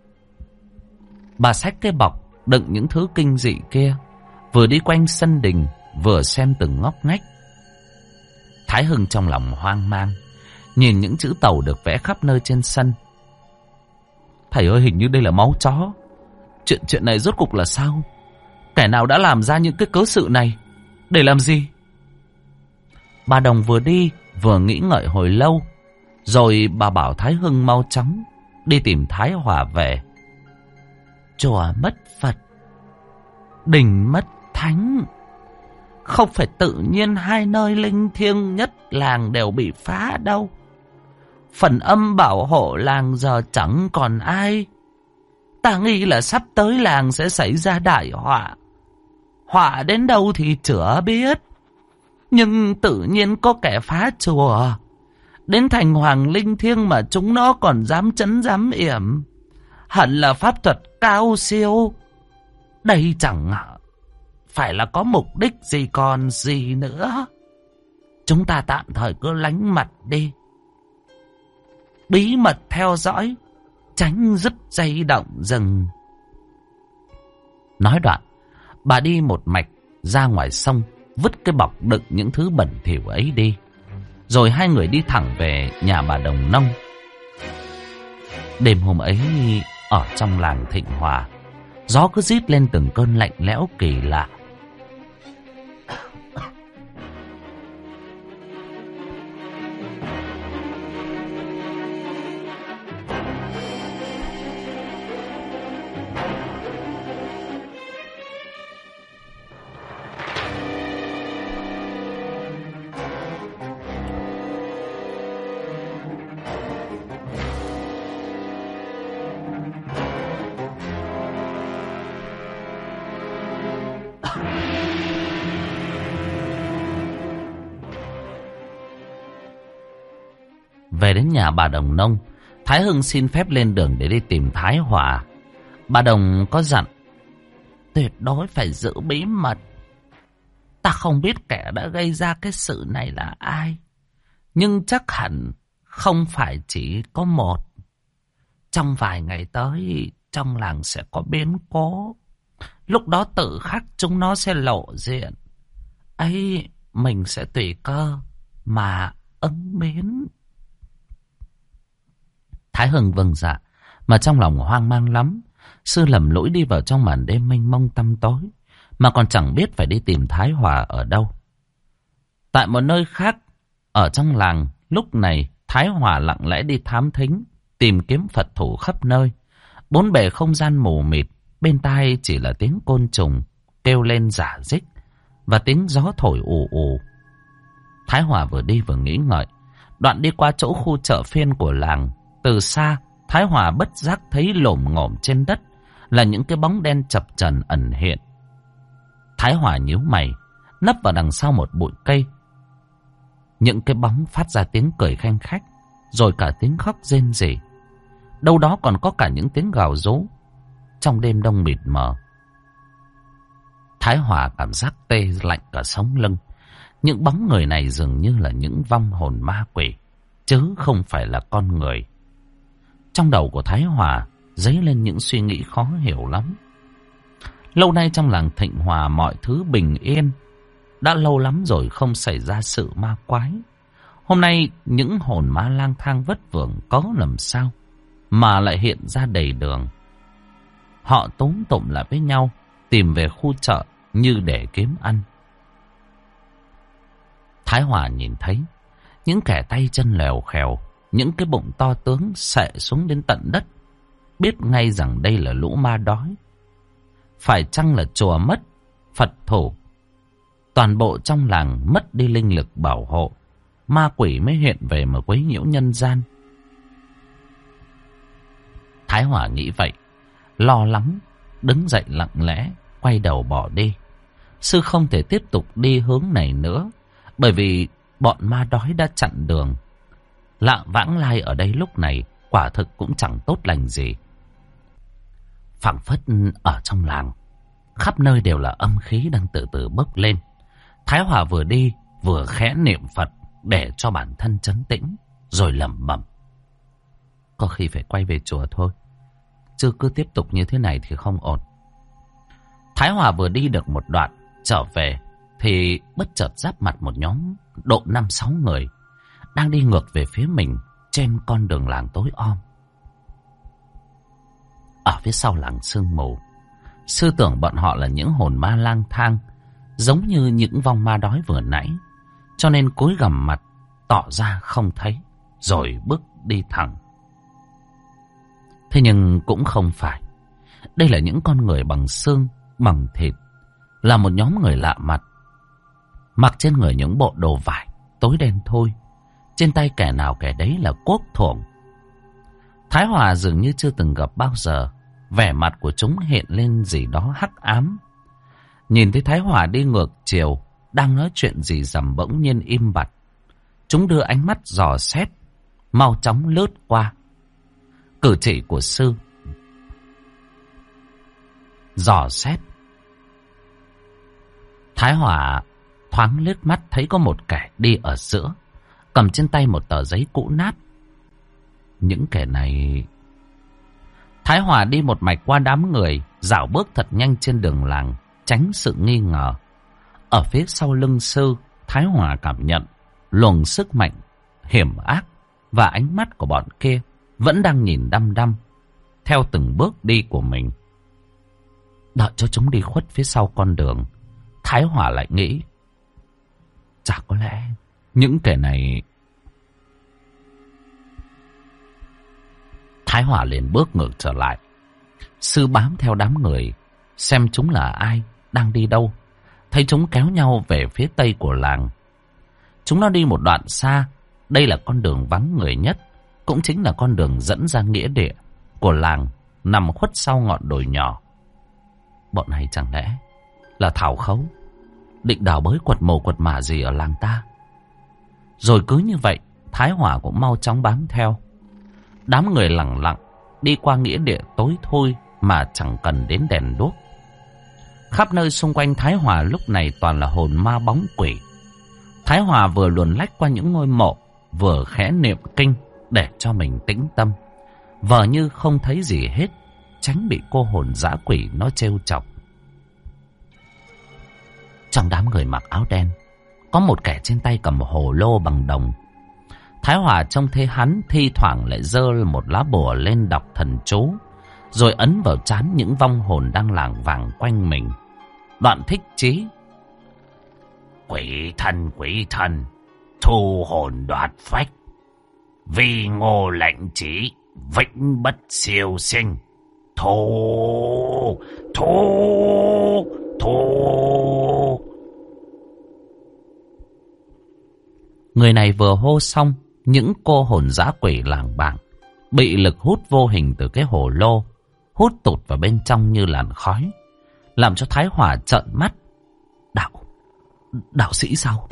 Bà xách cái bọc đựng những thứ kinh dị kia, vừa đi quanh sân đình, vừa xem từng ngóc ngách. Thái Hưng trong lòng hoang mang, nhìn những chữ tàu được vẽ khắp nơi trên sân. Thầy ơi, hình như đây là máu chó. Chuyện chuyện này rốt cục là sao? Kẻ nào đã làm ra những cái cớ sự này? Để làm gì? Bà Đồng vừa đi vừa nghĩ ngợi hồi lâu, rồi bà bảo Thái Hưng mau chóng đi tìm Thái Hòa về. Chùa mất Phật, đình mất thánh, không phải tự nhiên hai nơi linh thiêng nhất làng đều bị phá đâu. Phần âm bảo hộ làng giờ chẳng còn ai. Ta nghĩ là sắp tới làng sẽ xảy ra đại họa. Họa đến đâu thì chửa biết. Nhưng tự nhiên có kẻ phá chùa, đến thành hoàng linh thiêng mà chúng nó còn dám trấn dám yểm. Hẳn là pháp thuật cao siêu. Đây chẳng phải là có mục đích gì còn gì nữa. Chúng ta tạm thời cứ lánh mặt đi, bí mật theo dõi, tránh dứt dây động rừng. Nói đoạn, bà đi một mạch ra ngoài sông, vứt cái bọc đựng những thứ bẩn thỉu ấy đi. Rồi hai người đi thẳng về nhà bà Đồng Nông. Đêm hôm ấy, ở trong làng Thịnh Hòa, gió cứ rít lên từng cơn lạnh lẽo kỳ lạ. Về đến nhà bà Đồng Nông, Thái Hưng xin phép lên đường để đi tìm Thái Hòa. Bà Đồng có dặn tuyệt đối phải giữ bí mật. Ta không biết kẻ đã gây ra cái sự này là ai, nhưng chắc hẳn không phải chỉ có một. Trong vài ngày tới, trong làng sẽ có biến cố. Lúc đó tự khắc chúng nó sẽ lộ diện. Ấy, mình sẽ tùy cơ mà ứng biến. Thái Hưng vâng dạ, mà trong lòng hoang mang lắm. Sư lầm lũi đi vào trong màn đêm mênh mông tăm tối, mà còn chẳng biết phải đi tìm Thái Hòa ở đâu. Tại một nơi khác, ở trong làng, lúc này Thái Hòa lặng lẽ đi thám thính, tìm kiếm Phật thủ khắp nơi. Bốn bề không gian mù mịt, bên tai chỉ là tiếng côn trùng kêu lên rả rích và tiếng gió thổi ù ù. Thái Hòa vừa đi vừa nghĩ ngợi, đoạn đi qua chỗ khu chợ phiên của làng. Từ xa, Thái Hòa bất giác thấy lổm ngổm trên đất là những cái bóng đen chập chờn ẩn hiện. Thái Hòa nhíu mày, nấp vào đằng sau một bụi cây. Những cái bóng phát ra tiếng cười khanh khách, rồi cả tiếng khóc rên rỉ. Đâu đó còn có cả những tiếng gào rú. Trong đêm đông mịt mờ, Thái Hòa cảm giác tê lạnh cả sống lưng. Những bóng người này dường như là những vong hồn ma quỷ, chứ không phải là con người. Trong đầu của Thái Hòa dấy lên những suy nghĩ khó hiểu lắm. Lâu nay trong làng Thịnh Hòa mọi thứ bình yên. Đã lâu lắm rồi không xảy ra sự ma quái. Hôm nay những hồn ma lang thang vất vưởng có làm sao mà lại hiện ra đầy đường. Họ túm tụm lại với nhau, tìm về khu chợ như để kiếm ăn. Thái Hòa nhìn thấy những kẻ tay chân lèo khèo, những cái bụng to tướng xệ xuống đến tận đất, biết ngay rằng đây là lũ ma đói. Phải chăng là chùa mất Phật thủ, toàn bộ trong làng mất đi linh lực bảo hộ, ma quỷ mới hiện về mà quấy nhiễu nhân gian. Thái Hòa nghĩ vậy, lo lắng, đứng dậy lặng lẽ, quay đầu bỏ đi. Sư không thể tiếp tục đi hướng này nữa, bởi vì bọn ma đói đã chặn đường. Lạng vãng lai ở đây lúc này quả thực cũng chẳng tốt lành gì. Phảng phất ở trong làng, khắp nơi đều là âm khí đang từ từ bốc lên. Thái Hòa vừa đi vừa khẽ niệm Phật để cho bản thân trấn tĩnh, rồi lẩm bẩm: có khi phải quay về chùa thôi, chứ cứ tiếp tục như thế này thì không ổn. Thái Hòa vừa đi được một đoạn trở về thì bất chợt giáp mặt một nhóm độ năm sáu người đang đi ngược về phía mình trên con đường làng tối om. Ở phía sau làng sương mù, sư tưởng bọn họ là những hồn ma lang thang, giống như những vong ma đói vừa nãy, cho nên cúi gằm mặt tỏ ra không thấy, rồi bước đi thẳng. Thế nhưng cũng không phải. Đây là những con người bằng xương, bằng thịt, là một nhóm người lạ mặt, mặc trên người những bộ đồ vải tối đen thui, trên tay kẻ nào kẻ đấy là cuốc thuổng. Thái Hòa dường như chưa từng gặp bao giờ, vẻ mặt của chúng hiện lên gì đó hắc ám. Nhìn thấy Thái Hòa đi ngược chiều, đang nói chuyện gì rằm, bỗng nhiên im bặt. Chúng đưa ánh mắt dò xét, mau chóng lướt qua. Cử chỉ của sư dò xét. Thái Hòa thoáng liếc mắt thấy có một kẻ đi ở giữa, cầm trên tay một tờ giấy cũ nát. Những kẻ này... Thái Hòa đi một mạch qua đám người, dạo bước thật nhanh trên đường làng, tránh sự nghi ngờ. Ở phía sau lưng sư, Thái Hòa cảm nhận luồng sức mạnh hiểm ác, và ánh mắt của bọn kia vẫn đang nhìn đăm đăm theo từng bước đi của mình. Đợi cho chúng đi khuất phía sau con đường, Thái Hòa lại nghĩ, chả có lẽ những kẻ này... Thái Hòa liền bước ngược trở lại. Sư bám theo đám người, xem chúng là ai, đang đi đâu. Thấy chúng kéo nhau về phía tây của làng. Chúng nó đi một đoạn xa. Đây là con đường vắng người nhất, cũng chính là con đường dẫn ra nghĩa địa của làng, nằm khuất sau ngọn đồi nhỏ. Bọn này chẳng lẽ là thảo khấu, định đào bới quật mồ quật mả gì ở làng ta? Rồi cứ như vậy, Thái Hòa cũng mau chóng bám theo. Đám người lẳng lặng đi qua nghĩa địa tối thui mà chẳng cần đến đèn đuốc. Khắp nơi xung quanh Thái Hòa lúc này toàn là hồn ma bóng quỷ. Thái Hòa vừa luồn lách qua những ngôi mộ, vừa khẽ niệm kinh để cho mình tĩnh tâm, vờ như không thấy gì hết, tránh bị cô hồn dã quỷ nó trêu chọc. Trong đám người mặc áo đen, có một kẻ trên tay cầm hồ lô bằng đồng. Thái Hòa trông thấy hắn thi thoảng lại giơ một lá bùa lên đọc thần chú, rồi ấn vào trán những vong hồn đang lảng vảng quanh mình. Đoạn thích chí: quỷ thần quỷ thần, thu hồn đoạt phách, vì ngô lệnh chỉ, vĩnh bất siêu sinh. Thu, thu, thu. Người này vừa hô xong, những cô hồn dã quỷ lảng bảng bị lực hút vô hình từ cái hồ lô hút tụt vào bên trong như làn khói, làm cho Thái Hòa trợn mắt. Đạo, đạo sĩ sao?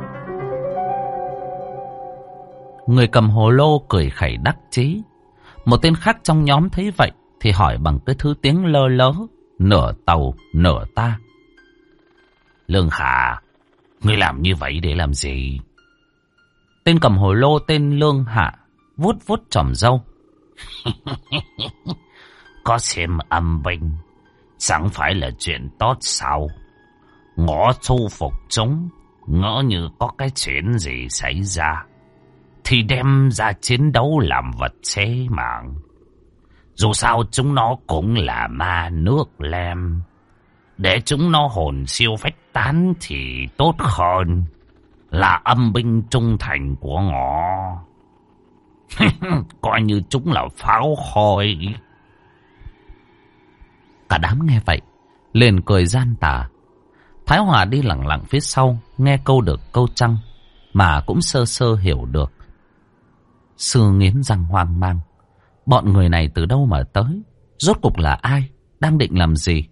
Người cầm hồ lô cười khẩy đắc chí. Một tên khác trong nhóm thấy vậy thì hỏi bằng cái thứ tiếng lơ lớ, nửa tàu nửa ta: Lương Khả, ngươi làm như vậy để làm gì? Tên cầm hồ lô tên Lương Hạ vuốt vuốt chòm râu. Có xem âm binh chẳng phải là chuyện tốt sao? Ngõ thu phục chúng, ngỡ như có cái chuyện gì xảy ra. thì đem ra chiến đấu làm vật chế mạng. Dù sao chúng nó cũng là ma nước lem. Để chúng nó hồn siêu phách tán thì tốt hơn là âm binh trung thành của ngọ. Coi như chúng là pháo hôi. Cả đám nghe vậy liền cười gian tà. Thái Hòa đi lẳng lặng phía sau, nghe câu được câu trăng mà cũng sơ sơ hiểu được. Sư nghiến răng hoang mang. Bọn người này từ đâu mà tới? Rốt cục là ai? Đang định làm gì?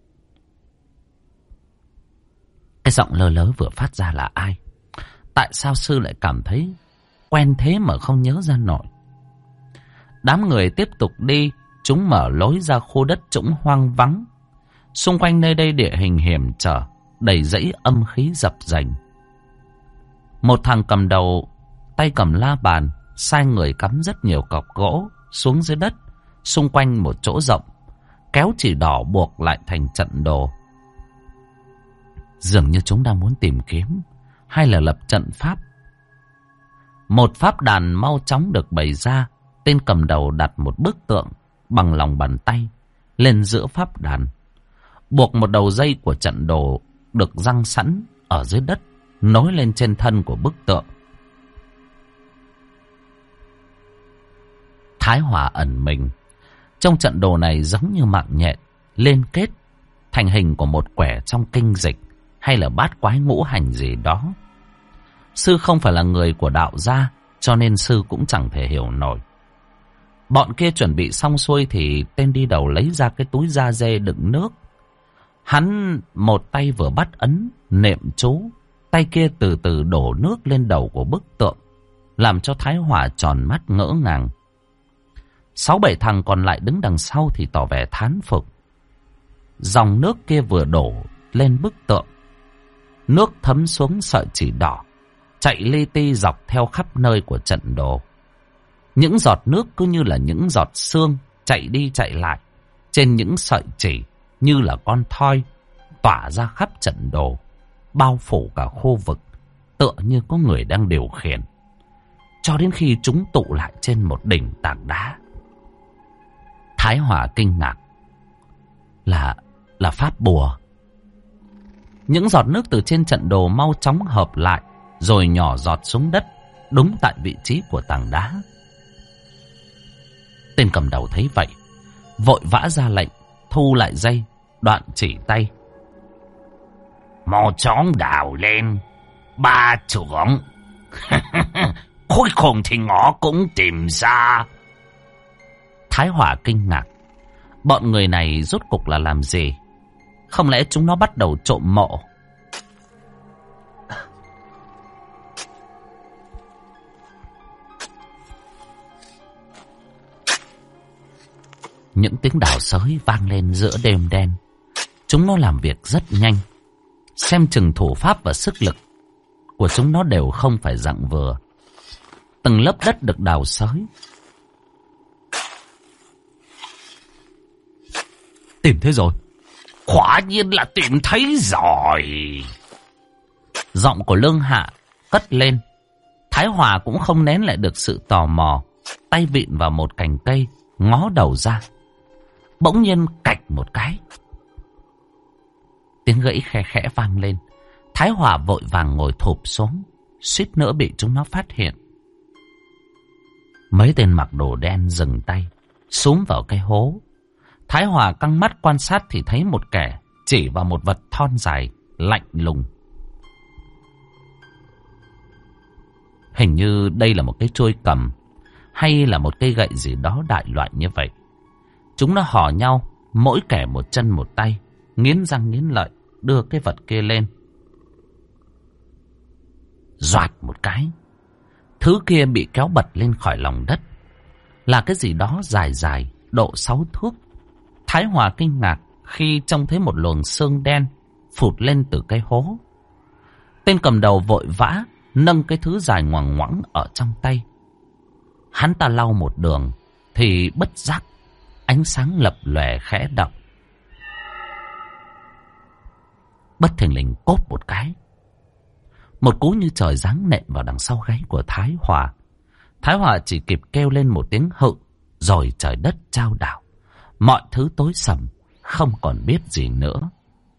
Cái giọng lơ lớ vừa phát ra là ai? Tại sao sư lại cảm thấy quen thế mà không nhớ ra nổi? Đám người tiếp tục đi. Chúng mở lối ra khu đất trũng hoang vắng. Xung quanh nơi đây địa hình hiểm trở, đầy dãy âm khí dập dềnh. Một thằng cầm đầu, tay cầm la bàn, sai người cắm rất nhiều cọc gỗ xuống dưới đất, xung quanh một chỗ rộng, kéo chỉ đỏ buộc lại thành trận đồ. Dường như chúng đang muốn tìm kiếm hay là lập trận pháp. Một pháp đàn mau chóng được bày ra. Tên cầm đầu đặt một bức tượng bằng lòng bàn tay lên giữa pháp đàn, buộc một đầu dây của trận đồ được giăng sẵn ở dưới đất, nối lên trên thân của bức tượng. Thái Hòa ẩn mình. Trong trận đồ này giống như mạng nhện liên kết thành hình của một quẻ trong kinh dịch hay là bát quái ngũ hành gì đó. Sư không phải là người của đạo gia, cho nên sư cũng chẳng thể hiểu nổi. Bọn kia chuẩn bị xong xuôi thì tên đi đầu lấy ra cái túi da dê đựng nước. Hắn một tay vừa bắt ấn niệm chú, tay kia từ từ đổ nước lên đầu của bức tượng, làm cho Thái Hòa tròn mắt ngỡ ngàng. Sáu bảy thằng còn lại đứng đằng sau thì tỏ vẻ thán phục. Dòng nước kia vừa đổ lên bức tượng, nước thấm xuống sợi chỉ đỏ, chạy li ti dọc theo khắp nơi của trận đồ. Những giọt nước cứ như là những giọt sương chạy đi chạy lại trên những sợi chỉ, như là con thoi tỏa ra khắp trận đồ, bao phủ cả khu vực, tựa như có người đang điều khiển, cho đến khi chúng tụ lại trên một đỉnh tảng đá. Thái Hòa kinh ngạc. Là là pháp bùa. Những giọt nước từ trên trận đồ mau chóng hợp lại, rồi nhỏ giọt xuống đất, đúng tại vị trí của tảng đá. Tên cầm đầu thấy vậy, vội vã ra lệnh, thu lại dây, đoạn chỉ tay. Mau chóng đào lên, ba trưởng. Cuối cùng thì ngõ cũng tìm ra. Thái Hòa kinh ngạc. Bọn người này rốt cục là làm gì? Không lẽ chúng nó bắt đầu trộm mộ? Những tiếng đào sới vang lên giữa đêm đen. Chúng nó làm việc rất nhanh. Xem chừng thủ pháp và sức lực của chúng nó đều không phải dạng vừa. Từng lớp đất được đào sới. Tìm thấy rồi. Quả nhiên là tìm thấy rồi. Giọng của Lương Hạ cất lên. Thái Hòa cũng không nén lại được sự tò mò, tay vịn vào một cành cây, ngó đầu ra. Bỗng nhiên cạch một cái, tiếng gãy khe khẽ vang lên. Thái Hòa vội vàng ngồi thụp xuống, suýt nữa bị chúng nó phát hiện. Mấy tên mặc đồ đen dừng tay, xúm vào cái hố. Thái Hòa căng mắt quan sát thì thấy một kẻ chỉ vào một vật thon dài, lạnh lùng. Hình như đây là một cái trôi cầm hay là một cây gậy gì đó đại loại như vậy. Chúng nó hò nhau, mỗi kẻ một chân một tay, nghiến răng nghiến lợi, đưa cái vật kia lên. Doạt một cái, thứ kia bị kéo bật lên khỏi lòng đất. Là cái gì đó dài dài, độ sáu thước. Thái Hòa kinh ngạc khi trông thấy một luồng xương đen phụt lên từ cái hố. Tên cầm đầu vội vã nâng cái thứ dài ngoằng ngoẵng ở trong tay. Hắn ta lau một đường thì bất giác ánh sáng lập lòe khẽ động. Bất thình lình cốp một cái, một cú như trời giáng nện vào đằng sau gáy của Thái Hòa. Thái Hòa chỉ kịp kêu lên một tiếng hự, rồi trời đất chao đảo. Mọi thứ tối sầm, không còn biết gì nữa.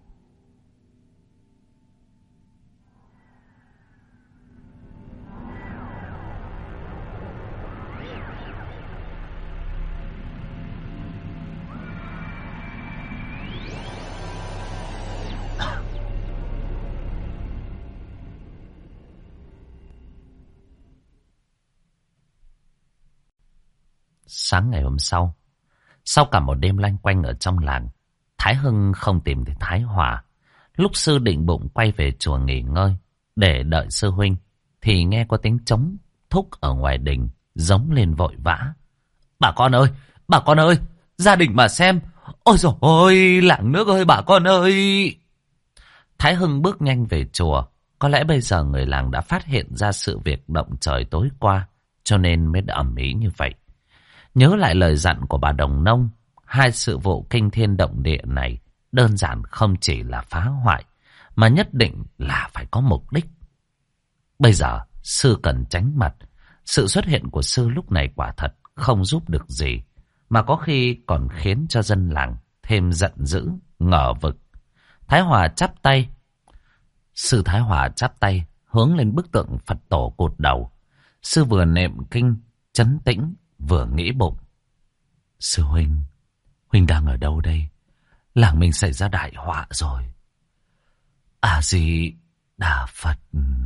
Sáng ngày hôm sau, sau cả một đêm loanh quanh ở trong làng, Thái Hưng không tìm thấy Thái Hòa. Lúc sư định bụng quay về chùa nghỉ ngơi để đợi sư huynh, thì nghe có tiếng trống thúc ở ngoài đình, giống lên vội vã. Bà con ơi, bà con ơi, gia đình mà xem. Ôi dồi ôi, làng nước ơi, bà con ơi. Thái Hưng bước nhanh về chùa. Có lẽ bây giờ người làng đã phát hiện ra sự việc động trời tối qua, cho nên mới ầm ĩ như vậy. Nhớ lại lời dặn của bà Đồng Nông, hai sự vụ kinh thiên động địa này đơn giản không chỉ là phá hoại, mà nhất định là phải có mục đích. Bây giờ, sư cần tránh mặt. Sự xuất hiện của sư lúc này quả thật không giúp được gì, mà có khi còn khiến cho dân làng thêm giận dữ, ngờ vực. Thái Hòa chắp tay. Sư Thái Hòa chắp tay, hướng lên bức tượng Phật tổ cột đầu. Sư vừa niệm kinh, trấn tĩnh, vừa nghĩ bụng. Sư huynh, huynh đang ở đâu đây? Làng mình xảy ra đại họa rồi. À gì, Đà Phật.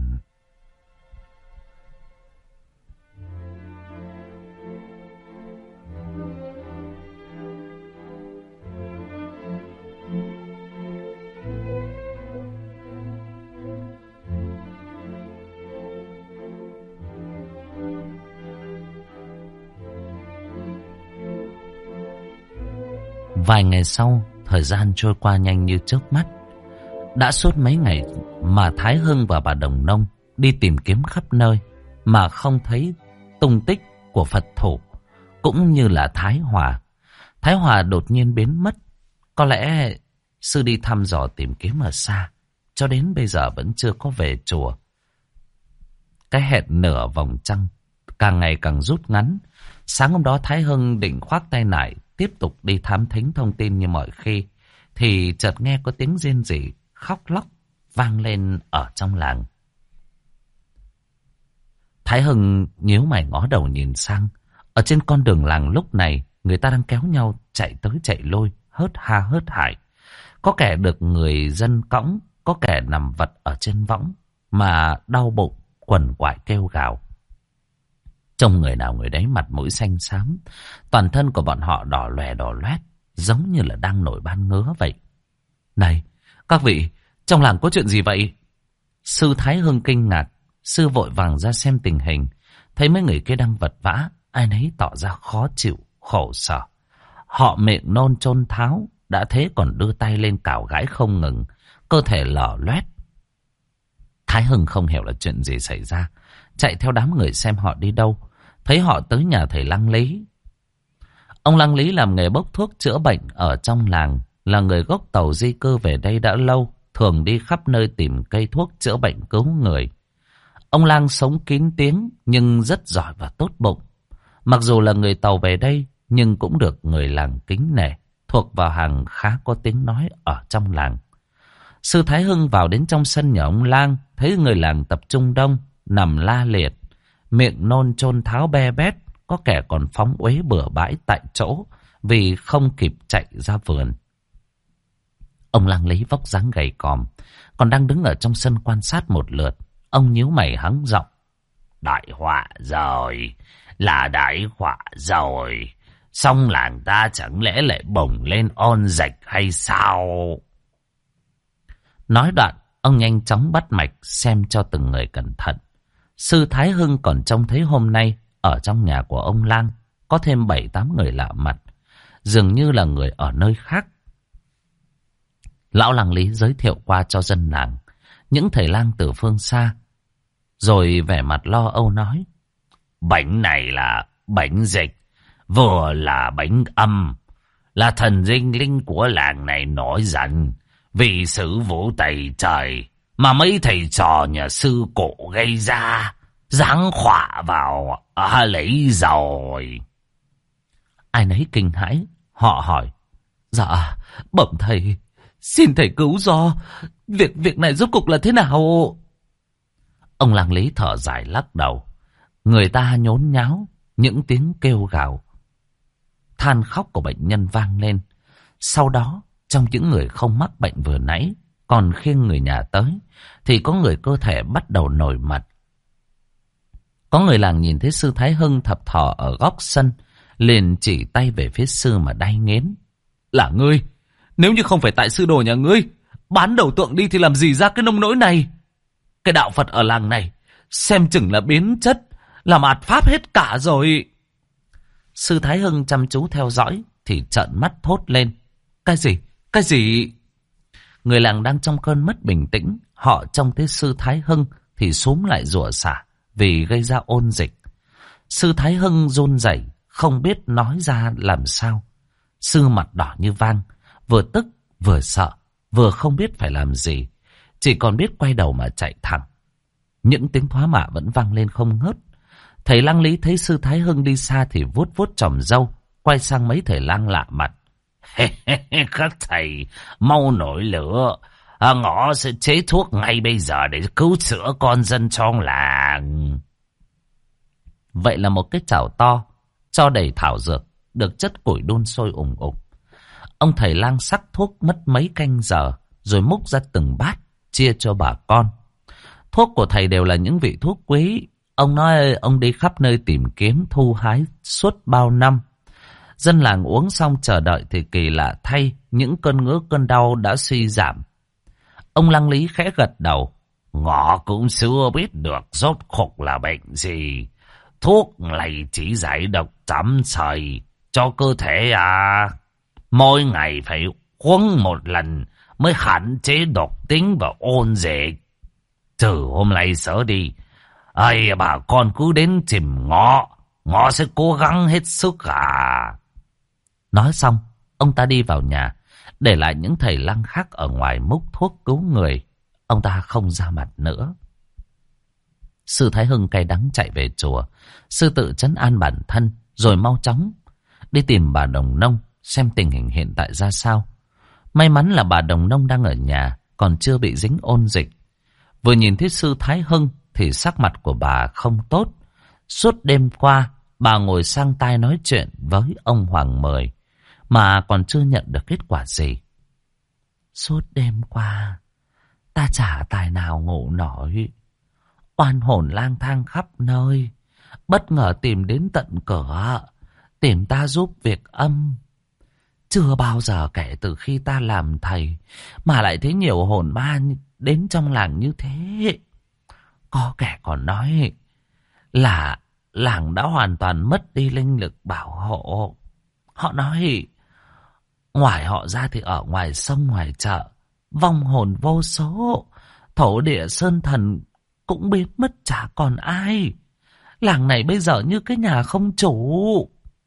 Vài ngày sau, thời gian trôi qua nhanh như chớp mắt. Đã suốt mấy ngày mà Thái Hưng và bà Đồng Nông đi tìm kiếm khắp nơi mà không thấy tung tích của Phật thủ, cũng như là Thái Hòa. Thái Hòa đột nhiên biến mất. Có lẽ sư đi thăm dò tìm kiếm ở xa, cho đến bây giờ vẫn chưa có về chùa. Cái hẹn nửa vòng trăng càng ngày càng rút ngắn. Sáng hôm đó Thái Hưng định khoác tay nải tiếp tục đi thám thính thông tin như mọi khi, thì chợt nghe có tiếng rên rỉ, khóc lóc vang lên ở trong làng. Thái Hưng nhíu mày ngó đầu nhìn sang. Ở trên con đường làng lúc này, người ta đang kéo nhau chạy tới chạy lui, hớt ha hớt hải. Có kẻ được người dân cõng, có kẻ nằm vật ở trên võng mà đau bụng, quằn quại kêu gào. Trông người nào người đấy mặt mũi xanh xám, toàn thân của bọn họ đỏ lòe đỏ loét, giống như là đang nổi ban ngứa vậy. Này, các vị, trong làng có chuyện gì vậy? Sư Thái Hưng kinh ngạc. Sư vội vàng ra xem tình hình, thấy mấy người kia đang vật vã, ai nấy tỏ ra khó chịu, khổ sở. Họ miệng nôn chôn tháo, đã thế còn đưa tay lên cào gãi không ngừng, cơ thể lở loét. Thái Hưng không hiểu là chuyện gì xảy ra, chạy theo đám người xem họ đi đâu. Thấy họ tới nhà thầy Lăng Lý. Ông Lăng Lý làm nghề bốc thuốc chữa bệnh ở trong làng, là người gốc Tàu di cư về đây đã lâu, thường đi khắp nơi tìm cây thuốc chữa bệnh cứu người. Ông Lang sống kín tiếng nhưng rất giỏi và tốt bụng. Mặc dù là người Tàu về đây nhưng cũng được người làng kính nể, thuộc vào hàng khá có tiếng nói ở trong làng. Sư Thái Hưng vào đến trong sân nhà ông Lang, thấy người làng tập trung đông, nằm la liệt, miệng nôn chôn tháo be bét, có kẻ còn phóng uế bừa bãi tại chỗ vì không kịp chạy ra vườn. Ông Lang Lý vóc dáng gầy còm, còn đang đứng ở trong sân quan sát một lượt. Ông nhíu mày hắng giọng. Đại họa rồi, là đại họa rồi. Xong làng ta chẳng lẽ lại bồng lên on rạch hay sao? Nói đoạn, ông nhanh chóng bắt mạch xem cho từng người cẩn thận. Sư Thái Hưng còn trông thấy hôm nay ở trong nhà của ông Lang có thêm bảy tám người lạ mặt, dường như là người ở nơi khác. Lão Lăng Lý giới thiệu qua cho dân làng, những thầy lang từ phương xa, rồi vẻ mặt lo âu nói. Bệnh này là bệnh dịch, vừa là bệnh âm, là thần linh linh của làng này nổi giận vì sự vụ tày trời mà mấy thầy trò nhà sư cổ gây ra. Giáng họa vào à, lấy rồi. Ai nấy kinh hãi, họ hỏi. Dạ, bẩm thầy, xin thầy cứu do. Việc việc này rốt cục là thế nào? Ông làng lý thở dài lắc đầu. Người ta nhốn nháo, những tiếng kêu gào, than khóc của bệnh nhân vang lên. Sau đó, trong những người không mắc bệnh vừa nãy, còn khiêng người nhà tới, thì có người cơ thể bắt đầu nổi mật. Có người làng nhìn thấy sư Thái Hưng thập thò ở góc sân, liền chỉ tay về phía sư mà đay nghiến. Là ngươi, nếu như không phải tại sư đồ nhà ngươi bán đầu tượng đi thì làm gì ra cái nông nỗi này? Cái đạo Phật ở làng này xem chừng là biến chất, làm ạt pháp hết cả rồi. Sư Thái Hưng chăm chú theo dõi thì trợn mắt thốt lên. Cái gì? Cái gì? Người làng đang trong cơn mất bình tĩnh, họ trông thấy sư Thái Hưng thì xúm lại rủa xả vì gây ra ôn dịch. Sư Thái Hưng run rẩy, không biết nói ra làm sao. Sư mặt đỏ như vang, vừa tức vừa sợ, vừa không biết phải làm gì, chỉ còn biết quay đầu mà chạy thẳng. Những tiếng thoá mạ vẫn vang lên không ngớt. Thầy lang lý thấy sư Thái Hưng đi xa thì vuốt vuốt chòm râu, quay sang mấy thầy lang lạ mặt. Các thầy mau nổi lửa, à, ngõ sẽ chế thuốc ngay bây giờ để cứu chữa con dân trong làng. Vậy là một cái chảo to cho đầy thảo dược, được chất củi đun sôi ủng ục. Ông thầy lang sắc thuốc mất mấy canh giờ, rồi múc ra từng bát chia cho bà con. Thuốc của thầy đều là những vị thuốc quý. Ông nói ông đi khắp nơi tìm kiếm thu hái suốt bao năm. Dân làng uống xong chờ đợi thì kỳ lạ thay, những cơn ngứa cơn đau đã suy giảm. Ông lăng lý khẽ gật đầu. Ngọ cũng chưa biết được rốt cuộc là bệnh gì. Thuốc này chỉ giải độc tắm sời cho cơ thể à. Mỗi ngày phải uống một lần mới hạn chế độc tính và ôn dịch. Từ hôm nay trở đi, ai bà con cứ đến tìm Ngọ, Ngọ sẽ cố gắng hết sức à. Nói xong, ông ta đi vào nhà, để lại những thầy lang khác ở ngoài múc thuốc cứu người. Ông ta không ra mặt nữa. Sư Thái Hưng cay đắng chạy về chùa. Sư tự trấn an bản thân, rồi mau chóng đi tìm bà Đồng Nông xem tình hình hiện tại ra sao. May mắn là bà Đồng Nông đang ở nhà, còn chưa bị dính ôn dịch. Vừa nhìn thấy sư Thái Hưng thì sắc mặt của bà không tốt. Suốt đêm qua, bà ngồi sang tai nói chuyện với ông Hoàng Mười, mà còn chưa nhận được kết quả gì. Suốt đêm qua, ta chả tài nào ngủ nổi. Oan hồn lang thang khắp nơi, bất ngờ tìm đến tận cửa, tìm ta giúp việc âm. Chưa bao giờ kể từ khi ta làm thầy mà lại thấy nhiều hồn ma đến trong làng như thế. Có kẻ còn nói là làng đã hoàn toàn mất đi linh lực bảo hộ. Họ nói ngoài họ ra thì ở ngoài sông ngoài chợ, vong hồn vô số, thổ địa sơn thần cũng biến mất chả còn ai. Làng này bây giờ như cái nhà không chủ.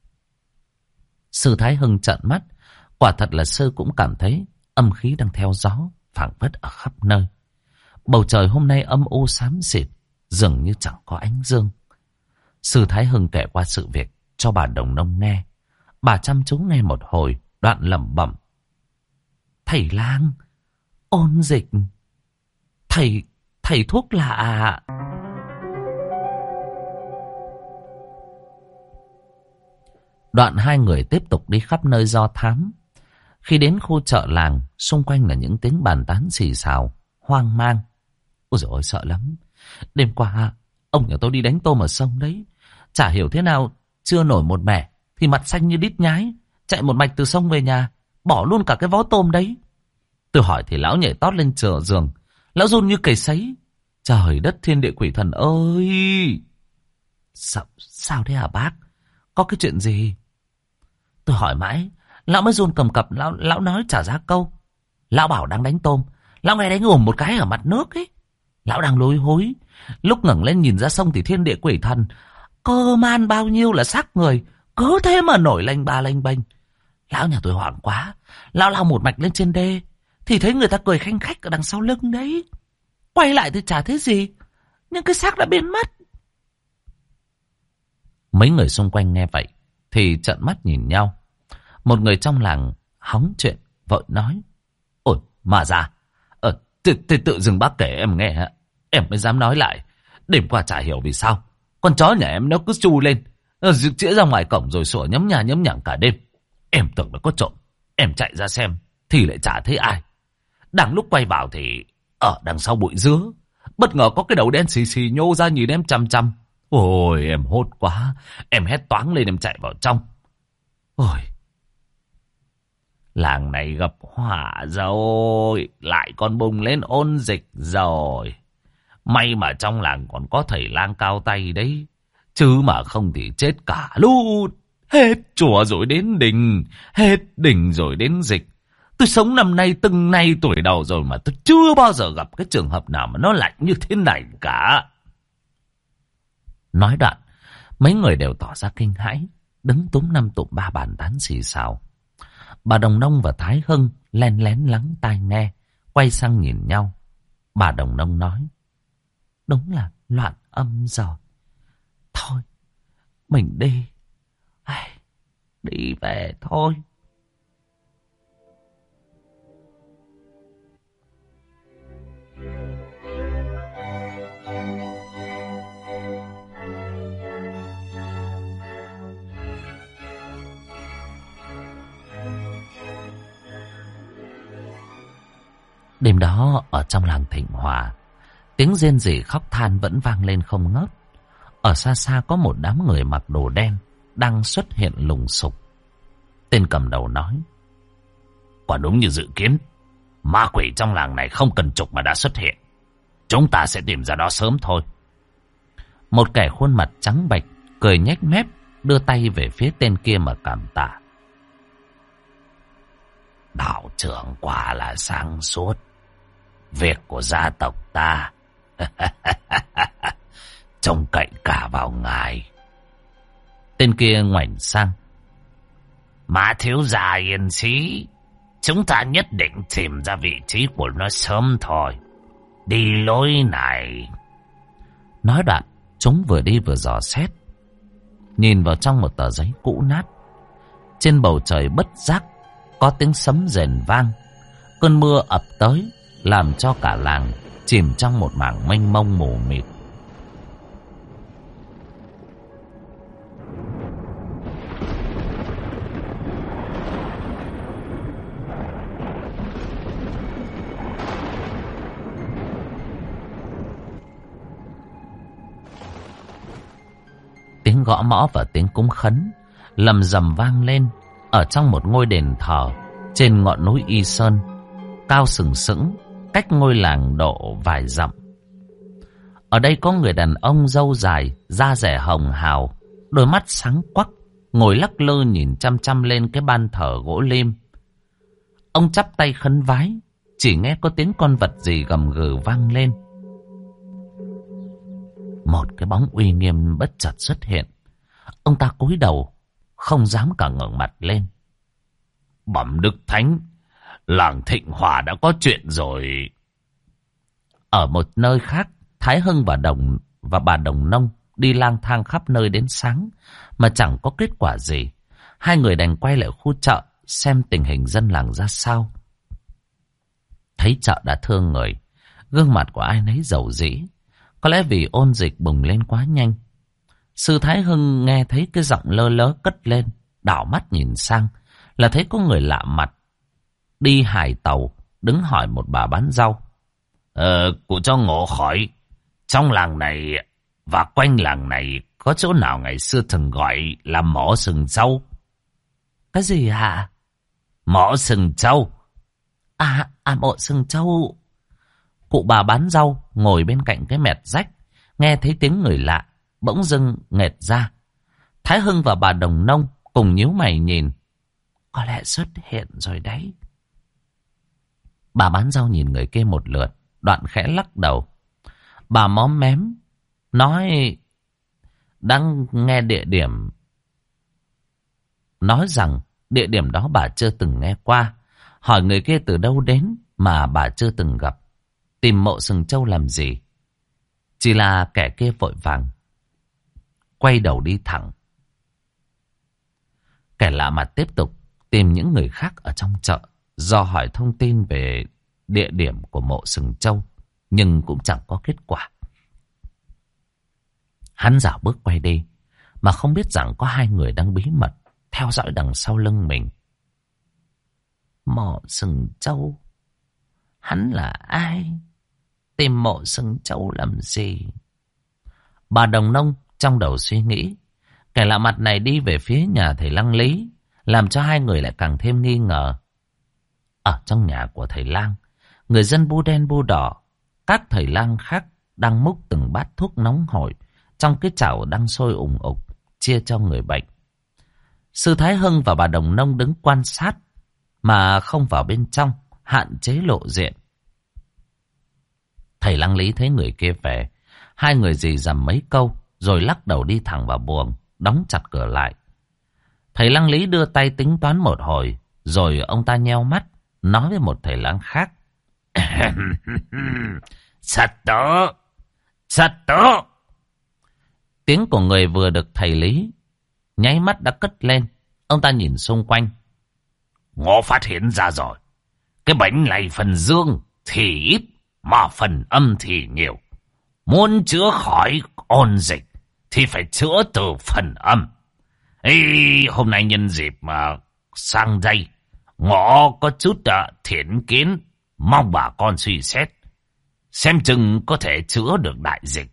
Sư Thái Hưng trợn mắt. Quả thật là sư cũng cảm thấy âm khí đang theo gió phảng phất ở khắp nơi. Bầu trời hôm nay âm u xám xịt, dường như chẳng có ánh dương. Sư Thái Hưng kể qua sự việc cho bà Đồng Nông nghe. Bà chăm chú nghe một hồi, đoạn lẩm bẩm. Thầy lang, ôn dịch. Thầy, thầy thuốc lạ à? Đoạn hai người tiếp tục đi khắp nơi do thám. Khi đến khu chợ làng, xung quanh là những tiếng bàn tán xì xào, hoang mang. Ôi dồi ôi, sợ lắm. Đêm qua, ông nhà tôi đi đánh tôm ở sông đấy. Chả hiểu thế nào, chưa nổi một mẻ, thì mặt xanh như đít nhái. Chạy một mạch từ sông về nhà, bỏ luôn cả cái vó tôm đấy. Tôi hỏi thì lão nhảy tót lên chợ giường. Lão run như cầy sấy. Trời đất thiên địa quỷ thần ơi! Sao, sao thế hả bác? Có cái chuyện gì? Tôi hỏi mãi, lão mới run cầm cập. Lão, lão nói trả giá câu. Lão bảo đang đánh tôm, lão nghe đánh ùm một cái ở mặt nước ấy. Lão đang lối hối. Lúc ngẩng lên nhìn ra sông thì thiên địa quỷ thần, cơ man bao nhiêu là xác người, cứ thế mà nổi lênh ba lênh bênh. Lão nhà tôi hoảng quá. Lão lao một mạch lên trên đê, thì thấy người ta cười khanh khách ở đằng sau lưng đấy. Quay lại thì chả thấy gì, nhưng cái xác đã biến mất. Mấy người xung quanh nghe vậy thì trợn mắt nhìn nhau. Một người trong làng hóng chuyện vội nói: Ôi mà già, ờ, thì, thì tự dưng bác kể em nghe hả? Em mới dám nói lại. Đêm qua chả hiểu vì sao con chó nhà em nó cứ chu lên, nó chĩa ra ngoài cổng rồi sủa nhấm nhà nhấm nhẳng cả đêm. Em tưởng nó có trộm, em chạy ra xem thì lại chả thấy ai. Đang lúc quay vào thì ở đằng sau bụi dứa bất ngờ có cái đầu đen xì xì nhô ra nhìn em chăm chăm. Ôi em hốt quá, em hét toáng lên em chạy vào trong. Ôi, làng này gặp họa rồi, lại còn bùng lên ôn dịch rồi. May mà trong làng còn có thầy lang cao tay đấy, chứ mà không thì chết cả luôn. Hết chùa rồi đến đình, hết đình rồi đến dịch. Tôi sống năm nay từng nay tuổi đầu rồi mà tôi chưa bao giờ gặp cái trường hợp nào mà nó lạnh như thế này cả. Nói đoạn, mấy người đều tỏ ra kinh hãi, đứng túm năm tụm ba bàn tán xì xào. Bà Đồng Nông và Thái Hưng len lén lắng tai nghe, quay sang nhìn nhau. Bà Đồng Nông nói: Đúng là loạn âm rồi. Thôi, mình đi. Ai, đi về thôi. Đêm đó ở trong làng Thịnh Hòa, tiếng rên rỉ khóc than vẫn vang lên không ngớt. Ở xa xa có một đám người mặc đồ đen đang xuất hiện lùng sục. Tên cầm đầu nói: Quả đúng như dự kiến, ma quỷ trong làng này không cần trục mà đã xuất hiện. Chúng ta sẽ tìm ra đó sớm thôi. Một kẻ khuôn mặt trắng bệch cười nhếch mép, đưa tay về phía tên kia mà cảm tạ: Đạo trưởng quả là sáng suốt. Việc của gia tộc ta trông cậy cả vào ngài. Tên kia ngoảnh sang: Mà thiếu gia yên trí, chúng ta nhất định tìm ra vị trí của nó sớm thôi. Đi lối này. Nói đoạn, chúng vừa đi vừa dò xét, nhìn vào trong một tờ giấy cũ nát. Trên bầu trời bất giác có tiếng sấm rền vang. Cơn mưa ập tới, làm cho cả làng chìm trong một mảng mênh mông mù mịt. Tiếng gõ mõ và tiếng cúng khấn lầm rầm vang lên ở trong một ngôi đền thờ trên ngọn núi Y Sơn, cao sừng sững cách ngôi làng độ vài dặm. Ở đây có người đàn ông râu dài, da rẻ hồng hào, đôi mắt sáng quắc, ngồi lắc lư nhìn chăm chăm lên cái ban thờ gỗ lim. Ông chắp tay khấn vái, chỉ nghe có tiếng con vật gì gầm gừ vang lên. Một cái bóng uy nghiêm bất chợt xuất hiện. Ông ta cúi đầu, không dám cả ngẩng mặt lên. Bẩm Đức Thánh, làng Thịnh Hòa đã có chuyện rồi. Ở một nơi khác, Thái Hưng và Đồng và bà Đồng Nông đi lang thang khắp nơi đến sáng mà chẳng có kết quả gì. Hai người đành quay lại khu chợ xem tình hình dân làng ra sao. Thấy chợ đã thưa người, gương mặt của ai nấy rầu rĩ. Có lẽ vì ôn dịch bùng lên quá nhanh. Sư Thái Hưng nghe thấy cái giọng lơ lớ cất lên, đảo mắt nhìn sang là thấy có người lạ mặt đi hải tàu đứng hỏi một bà bán rau: Ờ, cụ cho ngộ khỏi, trong làng này và quanh làng này có chỗ nào ngày xưa thường gọi là mỏ sừng trâu? Cái gì hả? Mỏ sừng trâu. À, à mỏ sừng trâu. Cụ bà bán rau ngồi bên cạnh cái mẹt rách, nghe thấy tiếng người lạ, bỗng dưng nghẹt ra. Thái Hưng và bà Đồng Nông cùng nhíu mày nhìn. Có lẽ xuất hiện rồi đấy. Bà bán rau nhìn người kia một lượt, đoạn khẽ lắc đầu. Bà móm mém nói đang nghe địa điểm, nói rằng địa điểm đó bà chưa từng nghe qua. Hỏi người kia từ đâu đến mà bà chưa từng gặp. Tìm mộ sừng trâu làm gì? Chỉ là kẻ kia vội vàng quay đầu đi thẳng, Kẻ lạ mặt tiếp tục tìm những người khác ở trong chợ, dò hỏi thông tin về địa điểm của mộ Sừng Trâu, nhưng cũng chẳng có kết quả. Hắn dạo bước quay đi, mà không biết rằng có hai người đang bí mật theo dõi đằng sau lưng mình. Mộ Sừng Trâu? Hắn là ai? Tìm mộ Sừng Trâu làm gì? Bà Đồng Nông trong đầu suy nghĩ. Kẻ lạ mặt này đi về phía nhà thầy Lăng Lý, làm cho hai người lại càng thêm nghi ngờ. Ở trong nhà của thầy Lang, người dân bu đen bu đỏ, các thầy lang khác đang múc từng bát thuốc nóng hổi trong cái chảo đang sôi ủng ục, chia cho người bệnh. Sư Thái Hưng và bà Đồng Nông đứng quan sát, mà không vào bên trong, hạn chế lộ diện. Thầy Lăng Lý thấy người kia về, hai người rì rầm mấy câu, rồi lắc đầu đi thẳng vào buồng, đóng chặt cửa lại. Thầy Lăng Lý đưa tay tính toán một hồi, rồi ông ta nheo mắt, nói với một thầy lang khác. Sạch tớ! Sạch tớ! Tiếng của người vừa được thầy Lý nháy mắt đã cất lên. Ông ta nhìn xung quanh. Ngộ phát hiện ra rồi. Cái bệnh này phần dương thì ít, mà phần âm thì nhiều. Muốn chữa khỏi ôn dịch thì phải chữa từ phần âm. Ê, hôm nay nhân dịp mà sang đây, Ngọ có chút uh, thiện kiến, mong bà con suy xét, xem chừng có thể chữa được đại dịch.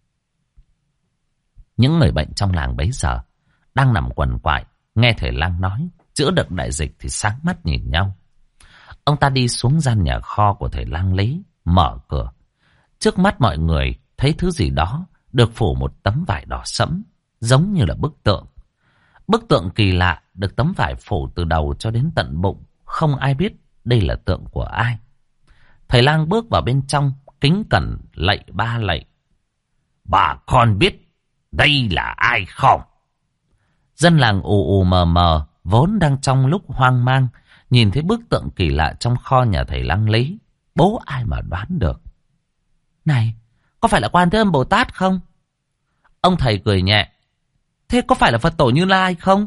Những người bệnh trong làng bấy giờ đang nằm quằn quại, nghe thầy lang nói chữa được đại dịch thì sáng mắt nhìn nhau. Ông ta đi xuống gian nhà kho của thầy Lang Lý, mở cửa. Trước mắt mọi người thấy thứ gì đó được phủ một tấm vải đỏ sẫm, giống như là bức tượng. Bức tượng kỳ lạ, được tấm vải phủ từ đầu cho đến tận bụng, không ai biết đây là tượng của ai. Thầy lang bước vào bên trong, kính cẩn lạy ba lạy. Bà con biết đây là ai không? Dân làng ù ù mờ mờ, vốn đang trong lúc hoang mang, nhìn thấy bức tượng kỳ lạ trong kho nhà thầy Lăng Lý, bố ai mà đoán được. Này, có phải là Quan Thế Âm Bồ Tát không? Ông thầy cười nhẹ. Thế có phải là Phật Tổ Như Lai không?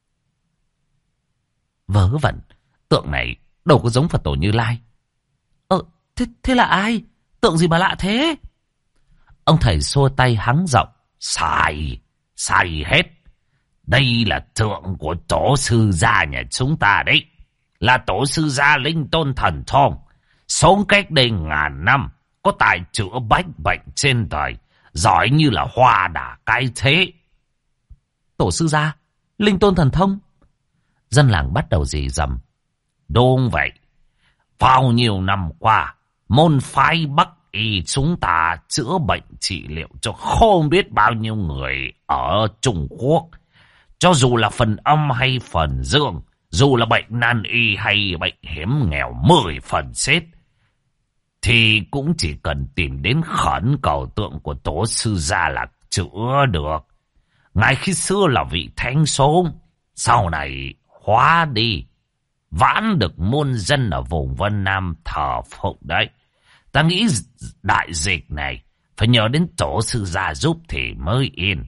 Vớ vẩn, tượng này đâu có giống Phật Tổ Như Lai. Ờ, thế, thế là ai? Tượng gì mà lạ thế? Ông thầy xua tay hắng giọng. Sai, sai hết. Đây là tượng của tổ sư gia nhà chúng ta đấy. Là tổ sư gia Linh Tôn Thần Thông. Sống cách đây ngàn năm, có tài chữa bách bệnh trên đời, giỏi như là hoa đả cái thế. Tổ sư gia Linh Tôn Thần Thông? Dân làng bắt đầu rì rầm. Đúng vậy. Bao nhiêu năm qua, môn phái Bắc Y chúng ta chữa bệnh trị liệu cho không biết bao nhiêu người ở Trung Quốc. Cho dù là phần âm hay phần dương, dù là bệnh nan y hay bệnh hiếm nghèo mười phần xếp, thì cũng chỉ cần tìm đến khẩn cầu tượng của tổ sư gia là chữa được. Ngài khi xưa là vị thánh số, sau này hóa đi, vãn được muôn dân ở vùng Vân Nam thờ phụng đấy. Ta nghĩ đại dịch này phải nhờ đến tổ sư gia giúp thì mới yên.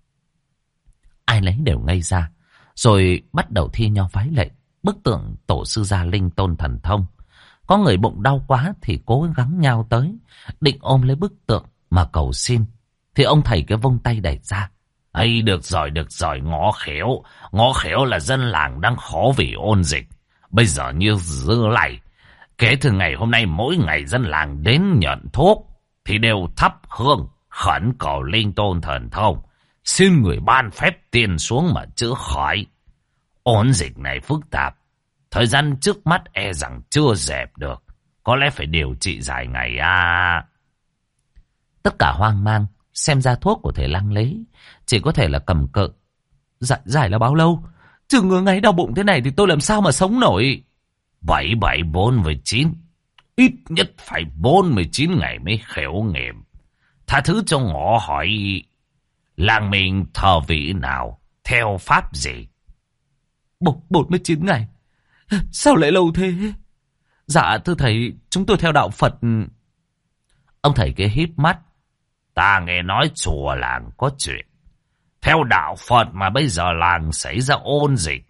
Ai lấy đều ngây ra, rồi bắt đầu thi nhau vái lạy bức tượng tổ sư gia Linh Tôn Thần Thông. Có người bụng đau quá thì cố gắng nhao tới, định ôm lấy bức tượng mà cầu xin. Thì ông thầy cái vung tay đẩy ra. Ây, được rồi, được rồi, Ngõ Khéo. Ngõ Khéo là dân làng đang khó vì ôn dịch. Bây giờ như dư lại, kể từ ngày hôm nay mỗi ngày dân làng đến nhận thuốc thì đều thắp hương khẩn cầu Linh Tôn Thần Thông, xin người ban phép tiền xuống mà chữa khỏi. Ôn dịch này phức tạp, thời gian trước mắt e rằng chưa dẹp được, có lẽ phải điều trị dài ngày à. Tất cả hoang mang, xem ra thuốc của thầy Lăng Lý chỉ có thể là cầm cự. Giải, giải là bao lâu? Chừng ngứa ngáy đau bụng thế này thì tôi làm sao mà sống nổi? Bảy bảy bốn mươi chín, ít nhất phải bốn mươi chín ngày mới khéo nghiệm. Tha thứ cho Ngõ hỏi, làng mình thờ vị nào, theo pháp gì? bốn mươi chín ngày? Sao lại lâu thế? Dạ thưa thầy, chúng tôi theo đạo Phật. Ông thầy kia híp mắt. Ta nghe nói chùa làng có chuyện. Theo đạo Phật mà bây giờ làng xảy ra ôn dịch,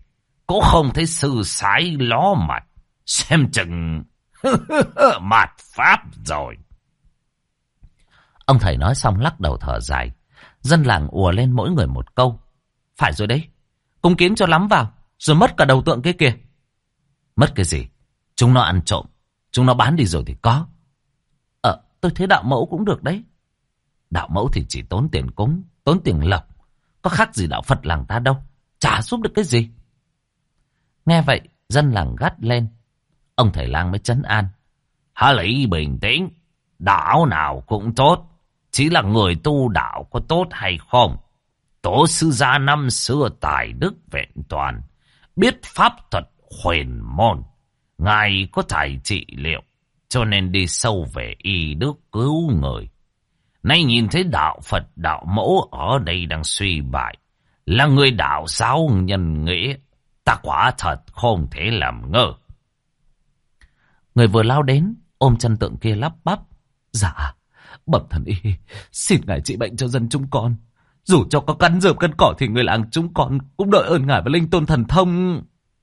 cũng không thấy sư sái ló mặt. Xem chừng mạt pháp rồi. Ông thầy nói xong lắc đầu thở dài. Dân làng ùa lên mỗi người một câu. Phải rồi đấy, cúng kiến cho lắm vào, rồi mất cả đầu tượng kia kìa. Mất cái gì? Chúng nó ăn trộm, chúng nó bán đi rồi thì có. Ờ, tôi thấy đạo mẫu cũng được đấy. Đạo mẫu thì chỉ tốn tiền cúng, tốn tiền lộc, có khác gì đạo Phật làng ta đâu, chả giúp được cái gì. Nghe vậy, dân làng gắt lên. Ông thầy lang mới trấn an. Hả lý bình tĩnh, đạo nào cũng tốt, chỉ là người tu đạo có tốt hay không. Tổ sư gia năm xưa tài đức vẹn toàn, biết pháp thuật huyền môn, ngài có tài trị liệu, cho nên đi sâu về y đức cứu người. Nay nhìn thấy đạo Phật đạo mẫu ở đây đang suy bại, là người đạo giáo nhân nghĩa, ta quả thật không thể làm ngơ. Người vừa lao đến ôm chân tượng kia lắp bắp. Dạ, bẩm thần y, xin ngài trị bệnh cho dân chúng con. Dù cho có cắn rơm cắn cỏ thì người làng chúng con cũng đợi ơn ngài và linh tôn thần thông.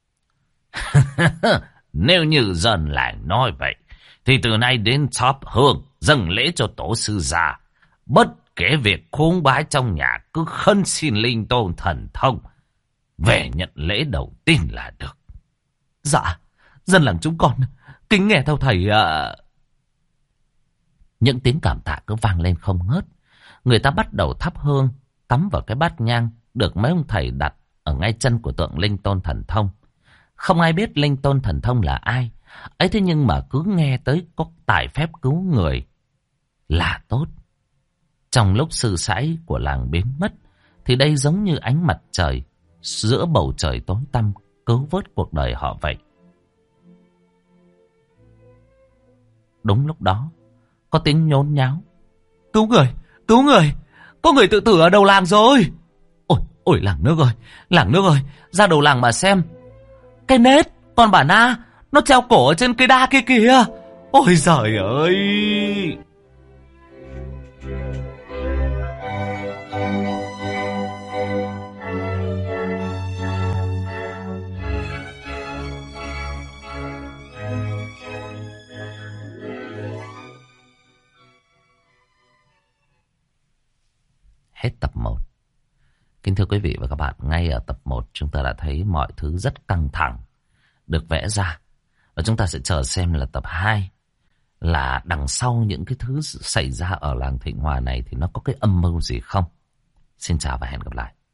Nếu như dân làng nói vậy, thì từ nay đến thắp hương dâng lễ cho tổ sư già. Bất kể việc cúng bái trong nhà, cứ khấn xin linh tôn thần thông về nhận lễ đầu tiên là được. Dạ, dân làng chúng con kính nghe theo thầy ạ. Những tiếng cảm tạ cứ vang lên không ngớt. Người ta bắt đầu thắp hương, cắm vào cái bát nhang được mấy ông thầy đặt ở ngay chân của tượng linh tôn thần thông. Không ai biết linh tôn thần thông là ai ấy, thế nhưng mà cứ nghe tới có tài phép cứu người là tốt. Trong lúc sư sãi của làng biến mất, thì đây giống như ánh mặt trời giữa bầu trời tối tăm cứu vớt cuộc đời họ vậy. Đúng lúc đó, có tiếng nhốn nháo. Cứu người, cứu người, có người tự tử ở đầu làng rồi. Ôi, ôi làng nước ơi, làng nước ơi, ra đầu làng mà xem. Cái nết, con bà Na, nó treo cổ ở trên cây đa kia kìa. Ôi giời ơi. Hết tập một. Kính thưa quý vị và các bạn, ngay ở tập một chúng ta đã thấy mọi thứ rất căng thẳng được vẽ ra. Và chúng ta sẽ chờ xem là tập hai, là đằng sau những cái thứ xảy ra ở làng Thịnh Hòa này thì nó có cái âm mưu gì không. Xin chào và hẹn gặp lại.